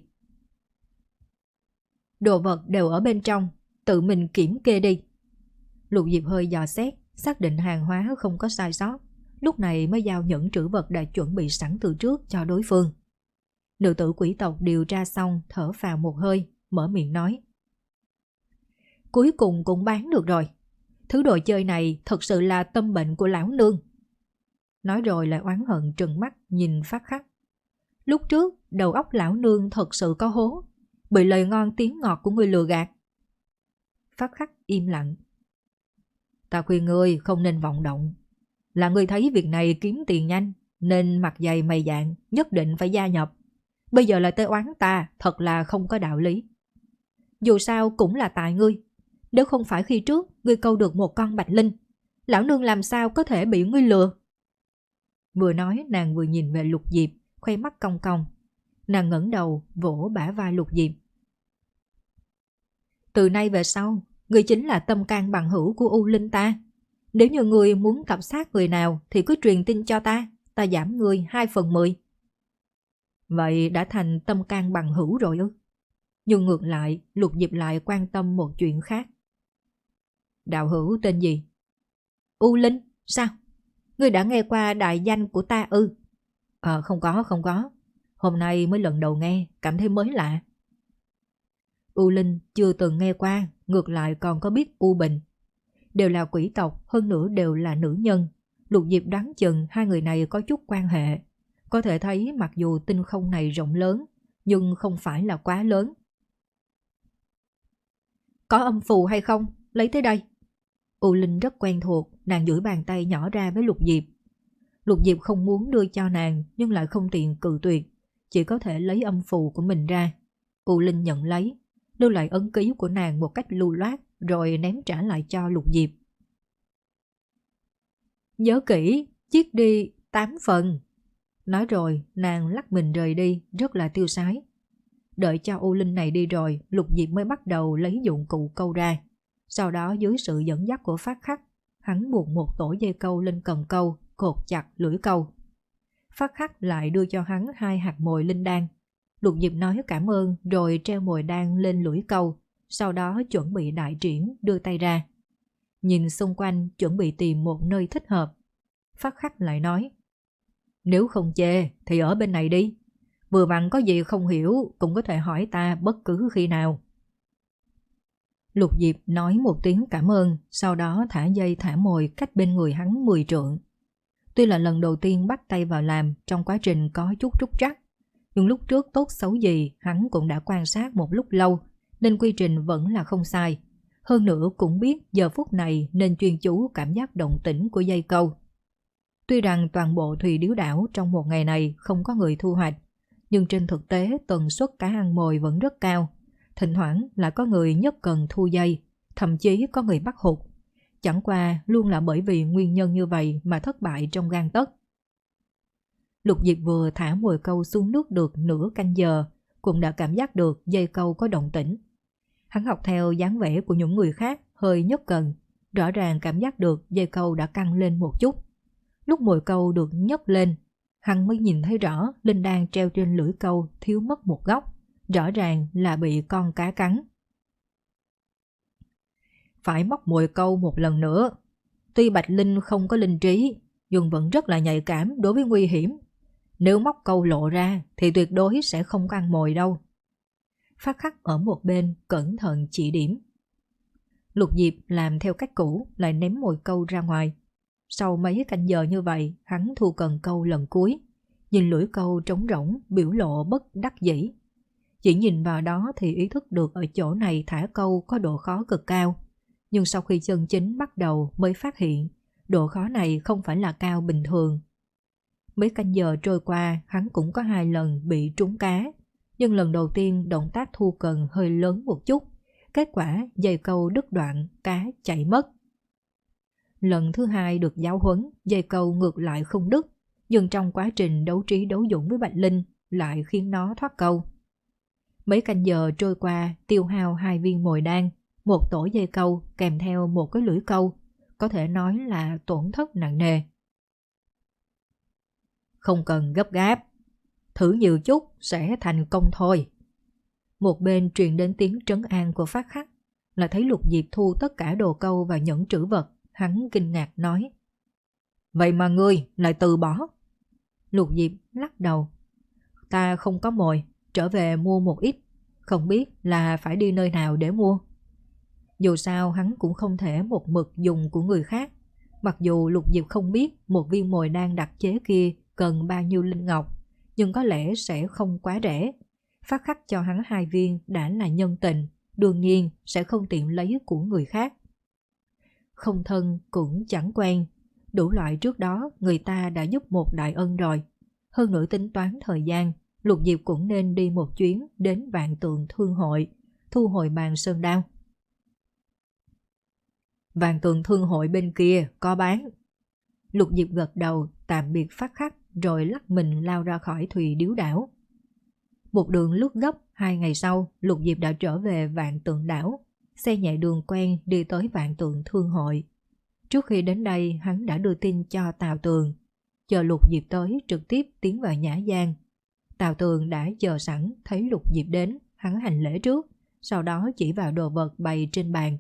Đồ vật đều ở bên trong, tự mình kiểm kê đi. Lục Diệp hơi dò xét, xác định hàng hóa không có sai sót, lúc này mới giao nhẫn trữ vật đã chuẩn bị sẵn từ trước cho đối phương. Nữ tử quỷ tộc điều tra xong, thở phào một hơi, mở miệng nói. Cuối cùng cũng bán được rồi. Thứ đồ chơi này thật sự là tâm bệnh của lão nương. Nói rồi lại oán hận trừng mắt nhìn Phát Khắc. Lúc trước đầu óc lão nương thật sự có hố, bị lời ngon tiếng ngọt của người lừa gạt. Phát Khắc im lặng. Ta khuyên ngươi không nên vọng động. Là ngươi thấy việc này kiếm tiền nhanh nên mặt dày mày dạn nhất định phải gia nhập. Bây giờ lại tới oán ta, thật là không có đạo lý. Dù sao cũng là tại ngươi. Nếu không phải khi trước ngươi câu được một con bạch linh, lão nương làm sao có thể bị ngươi lừa. Vừa nói nàng vừa nhìn về Lục Diệp, khoe mắt cong cong. Nàng ngẩng đầu vỗ bả vai Lục Diệp. Từ nay về sau, ngươi chính là tâm can bằng hữu của U Linh ta. Nếu như ngươi muốn tập sát người nào thì cứ truyền tin cho ta, ta giảm ngươi hai phần mười. Vậy đã thành tâm can bằng hữu rồi ư? Nhưng ngược lại, Lục Diệp lại quan tâm một chuyện khác. Đạo hữu tên gì? U Linh, sao? Ngươi đã nghe qua đại danh của ta ư? Ờ, không có, không có. Hôm nay mới lần đầu nghe, cảm thấy mới lạ. U Linh chưa từng nghe qua, ngược lại còn có biết U Bình. Đều là quỷ tộc, hơn nữa đều là nữ nhân. Lục Diệp đoán chừng hai người này có chút quan hệ. Có thể thấy mặc dù tinh không này rộng lớn, nhưng không phải là quá lớn. Có âm phù hay không? Lấy tới đây. U Linh rất quen thuộc, nàng duỗi bàn tay nhỏ ra với Lục Diệp. Lục Diệp không muốn đưa cho nàng, nhưng lại không tiện cự tuyệt, chỉ có thể lấy âm phù của mình ra. U Linh nhận lấy, đưa lại ấn ký của nàng một cách lưu loát, rồi ném trả lại cho Lục Diệp. Nhớ kỹ, chiết đi tám phần. Nói rồi, nàng lắc mình rời đi, rất là tiêu sái. Đợi cho U Linh này đi rồi, Lục Diệp mới bắt đầu lấy dụng cụ câu ra. Sau đó dưới sự dẫn dắt của Phát Khắc, hắn buộc một tổ dây câu lên cần câu, cột chặt lưỡi câu. Phát Khắc lại đưa cho hắn hai hạt mồi linh đan. Lục Diệp nói cảm ơn rồi treo mồi đan lên lưỡi câu, sau đó chuẩn bị đại triển đưa tay ra. Nhìn xung quanh chuẩn bị tìm một nơi thích hợp. Phát Khắc lại nói, nếu không chê thì ở bên này đi. Vừa vặn có gì không hiểu cũng có thể hỏi ta bất cứ khi nào. Lục Diệp nói một tiếng cảm ơn, sau đó thả dây thả mồi cách bên người hắn mười trượng. Tuy là lần đầu tiên bắt tay vào làm, trong quá trình có chút trúc trắc, nhưng lúc trước tốt xấu gì hắn cũng đã quan sát một lúc lâu, nên quy trình vẫn là không sai. Hơn nữa cũng biết giờ phút này nên chuyên chú cảm giác động tĩnh của dây câu. Tuy rằng toàn bộ Thùy Điếu Đảo trong một ngày này không có người thu hoạch, Nhưng trên thực tế tần suất cá ăn mồi vẫn rất cao. Thỉnh thoảng là có người nhất cần thu dây, thậm chí có người bắt hụt. Chẳng qua luôn là bởi vì nguyên nhân như vậy mà thất bại trong gang tấc. Lục Diệp vừa thả mồi câu xuống nước được nửa canh giờ, cũng đã cảm giác được dây câu có động tĩnh. Hắn học theo dáng vẻ của những người khác, hơi nhấc cần, rõ ràng cảm giác được dây câu đã căng lên một chút. Lúc mồi câu được nhấc lên, hắn mới nhìn thấy rõ Linh đang treo trên lưỡi câu thiếu mất một góc, rõ ràng là bị con cá cắn. Phải móc mồi câu một lần nữa. Tuy Bạch Linh không có linh trí, nhưng vẫn rất là nhạy cảm đối với nguy hiểm. Nếu móc câu lộ ra thì tuyệt đối sẽ không có ăn mồi đâu. Phát Khắc ở một bên cẩn thận chỉ điểm. Lục Diệp làm theo cách cũ, lại ném mồi câu ra ngoài. Sau mấy canh giờ như vậy, hắn thu cần câu lần cuối, nhìn lưỡi câu trống rỗng, biểu lộ bất đắc dĩ. Chỉ nhìn vào đó thì ý thức được ở chỗ này thả câu có độ khó cực cao. Nhưng sau khi chân chính bắt đầu mới phát hiện, độ khó này không phải là cao bình thường. Mấy canh giờ trôi qua, hắn cũng có hai lần bị trúng cá. Nhưng lần đầu tiên động tác thu cần hơi lớn một chút. Kết quả dây câu đứt đoạn, cá chạy mất. Lần thứ hai được giáo huấn, dây câu ngược lại không đứt. Nhưng trong quá trình đấu trí đấu dũng với Bạch Linh lại khiến nó thoát câu. Mấy canh giờ trôi qua, tiêu hao hai viên mồi đan, một tổ dây câu kèm theo một cái lưỡi câu. Có thể nói là tổn thất nặng nề. Không cần gấp gáp, thử nhiều chút sẽ thành công thôi. Một bên truyền đến tiếng trấn an của Phát Khắc, là thấy Lục Diệp thu tất cả đồ câu và nhẫn trữ vật. Hắn kinh ngạc nói: Vậy mà ngươi lại từ bỏ? Lục Diệp lắc đầu: Ta không có mồi, trở về mua một ít, không biết là phải đi nơi nào để mua. Dù sao hắn cũng không thể một mực dùng của người khác. Mặc dù Lục Diệp không biết một viên mồi đan đặc chế kia cần bao nhiêu linh ngọc, nhưng có lẽ sẽ không quá rẻ. Phát Khắc cho hắn hai viên đã là nhân tình, đương nhiên sẽ không tiện lấy của người khác. Không thân cũng chẳng quen, đủ loại trước đó người ta đã giúp một đại ân rồi. Hơn nữa tính toán thời gian, Lục Diệp cũng nên đi một chuyến đến Vạn Tượng Thương Hội, thu hồi bàn sơn đao. Vạn Tượng Thương Hội bên kia có bán. Lục Diệp gật đầu tạm biệt Phát Khắc rồi lắc mình lao ra khỏi Thùy Điếu đảo. Một đường lướt gấp, hai ngày sau Lục Diệp đã trở về Vạn Tượng đảo, xe nhẹ đường quen đi tới Vạn Tượng Thương Hội. Trước khi đến đây hắn đã đưa tin cho Tào Tường, chờ Lục Diệp tới trực tiếp tiến vào nhã gian. Tào Tường đã chờ sẵn, thấy Lục Diệp đến, hắn hành lễ trước, sau đó chỉ vào đồ vật bày trên bàn.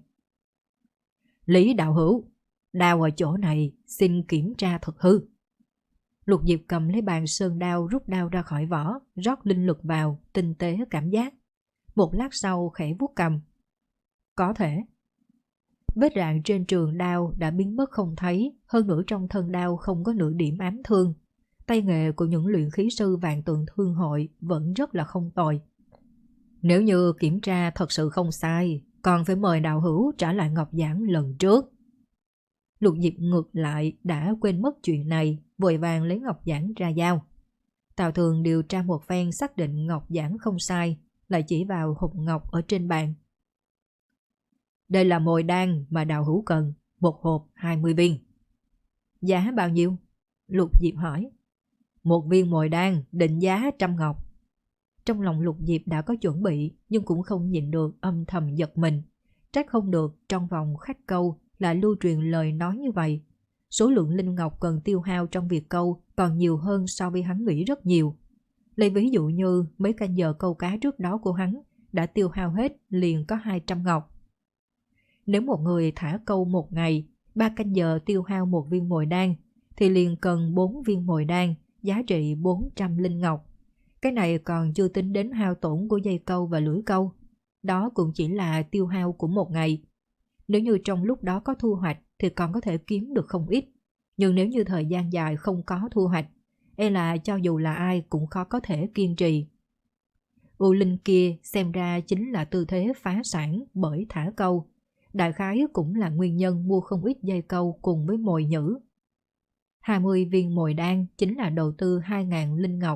Lý đạo hữu, đao ở chỗ này, xin kiểm tra thật hư. Lục Diệp cầm lấy bàn sơn đao, rút đao ra khỏi vỏ, rót linh lực vào, tinh tế cảm giác. Một lát sau khẽ vuốt cầm. Có thể. Vết rạn trên trường đao đã biến mất không thấy, hơn nữa trong thân đao không có nửa điểm ám thương. Tay nghề của những luyện khí sư Vạn Tượng Thương Hội vẫn rất là không tồi. Nếu như kiểm tra thật sự không sai, còn phải mời đạo hữu trả lại ngọc giản lần trước. Lục Diệp ngược lại đã quên mất chuyện này, vội vàng lấy ngọc giản ra giao. Tào Thường điều tra một phen xác định ngọc giản không sai, lại chỉ vào hộp ngọc ở trên bàn. Đây là mồi đan mà đạo hữu cần, một hộp hai mươi viên. Giá bao nhiêu? Lục Diệp hỏi. Một viên mồi đan định giá trăm ngọc. Trong lòng Lục Diệp đã có chuẩn bị, nhưng cũng không nhịn được âm thầm giật mình. Trách không được trong vòng khách câu lại lưu truyền lời nói như vậy. Số lượng linh ngọc cần tiêu hao trong việc câu còn nhiều hơn so với hắn nghĩ rất nhiều. Lấy ví dụ như mấy canh giờ câu cá trước đó của hắn đã tiêu hao hết liền có hai trăm ngọc. Nếu một người thả câu một ngày, ba canh giờ tiêu hao một viên mồi đan, thì liền cần bốn viên mồi đan, giá trị bốn trăm linh ngọc. Cái này còn chưa tính đến hao tổn của dây câu và lưỡi câu. Đó cũng chỉ là tiêu hao của một ngày. Nếu như trong lúc đó có thu hoạch thì còn có thể kiếm được không ít. Nhưng nếu như thời gian dài không có thu hoạch, e là cho dù là ai cũng khó có thể kiên trì. U Linh kia xem ra chính là tư thế phá sản bởi thả câu. Đại khái cũng là nguyên nhân mua không ít dây câu cùng với mồi nhữ. hai mươi viên mồi đan chính là đầu tư hai nghìn linh ngọc,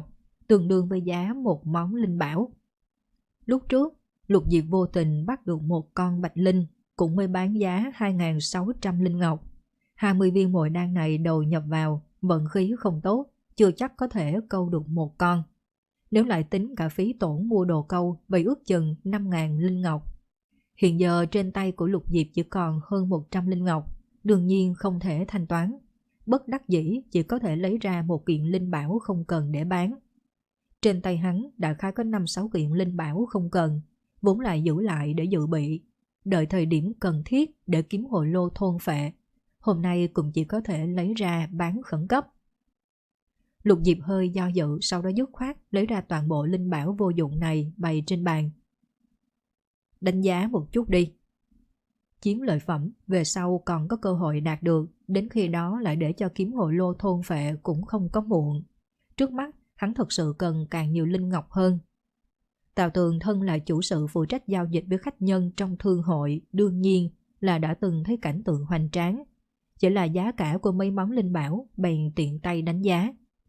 tương đương với giá một món linh bảo. Lúc trước, Lục Diệp vô tình bắt được một con bạch linh, cũng mới bán giá hai nghìn sáu trăm linh ngọc. hai mươi viên mồi đan này đầu nhập vào, vận khí không tốt, chưa chắc có thể câu được một con. Nếu lại tính cả phí tổn mua đồ câu, vậy ước chừng năm nghìn linh ngọc. Hiện giờ trên tay của Lục Diệp chỉ còn hơn một trăm linh ngọc, đương nhiên không thể thanh toán. Bất đắc dĩ chỉ có thể lấy ra một kiện linh bảo không cần để bán. Trên tay hắn đã khá có năm sáu kiện linh bảo không cần, vốn lại giữ lại để dự bị, đợi thời điểm cần thiết để kiếm hồ lô thôn phệ. Hôm nay cũng chỉ có thể lấy ra bán khẩn cấp. Lục Diệp hơi do dự, sau đó dứt khoát lấy ra toàn bộ linh bảo vô dụng này bày trên bàn. Đánh giá một chút đi. Chiếm lợi phẩm, về sau còn có cơ hội đạt được, đến khi đó lại để cho kiếm hồ lô thôn phệ cũng không có muộn. Trước mắt, hắn thật sự cần càng nhiều linh ngọc hơn. Tào Tường thân là chủ sự phụ trách giao dịch với khách nhân trong thương hội, đương nhiên là đã từng thấy cảnh tượng hoành tráng. Chỉ là giá cả của mấy món linh bảo, bèn tiện tay đánh giá.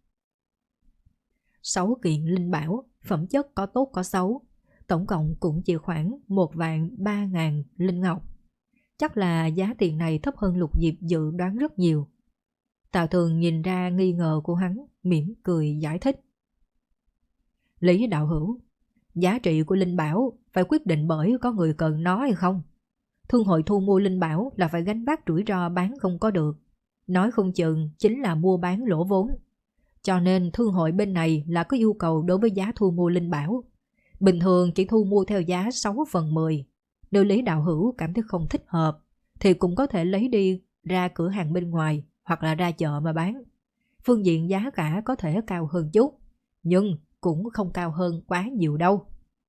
Sáu kiện linh bảo, phẩm chất có tốt có xấu, tổng cộng cũng chỉ khoảng một vạn ba ngàn linh ngọc. Chắc là giá tiền này thấp hơn Lục Diệp dự đoán rất nhiều. Tào Tường nhìn ra nghi ngờ của hắn, mỉm cười giải thích. Lý đạo hữu, giá trị của linh bảo phải quyết định bởi có người cần nó hay không. Thương hội thu mua linh bảo là phải gánh vác rủi ro bán không có được. Nói không chừng chính là mua bán lỗ vốn. Cho nên thương hội bên này là có yêu cầu đối với giá thu mua linh bảo. Bình thường chỉ thu mua theo giá sáu phần mười. Nếu Lý đạo hữu cảm thấy không thích hợp thì cũng có thể lấy đi ra cửa hàng bên ngoài hoặc là ra chợ mà bán. Phương diện giá cả có thể cao hơn chút, nhưng cũng không cao hơn quá nhiều đâu.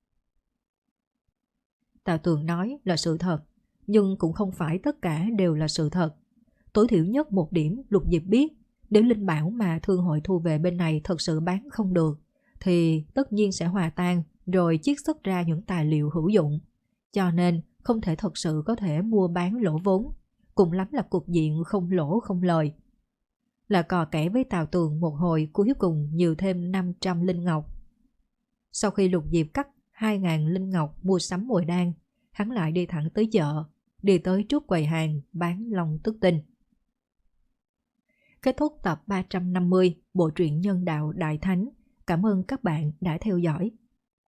Tào Tường nói là sự thật, nhưng cũng không phải tất cả đều là sự thật. Tối thiểu nhất một điểm Lục Diệp biết, nếu linh bảo mà thương hội thu về bên này thật sự bán không được, thì tất nhiên sẽ hòa tan rồi chiết xuất ra những tài liệu hữu dụng. Cho nên không thể thật sự có thể mua bán lỗ vốn, cùng lắm là cục diện không lỗ không lời. Là cò kẻ với Tào Tường một hồi, cuối cùng nhiều thêm năm trăm linh ngọc. Sau khi Lục Diệp cắt hai nghìn linh ngọc mua sắm mồi đan, hắn lại đi thẳng tới chợ, đi tới trước quầy hàng bán long tức tinh. Kết thúc tập ba trăm năm mươi bộ truyện Nhân Đạo Đại Thánh. Cảm ơn các bạn đã theo dõi.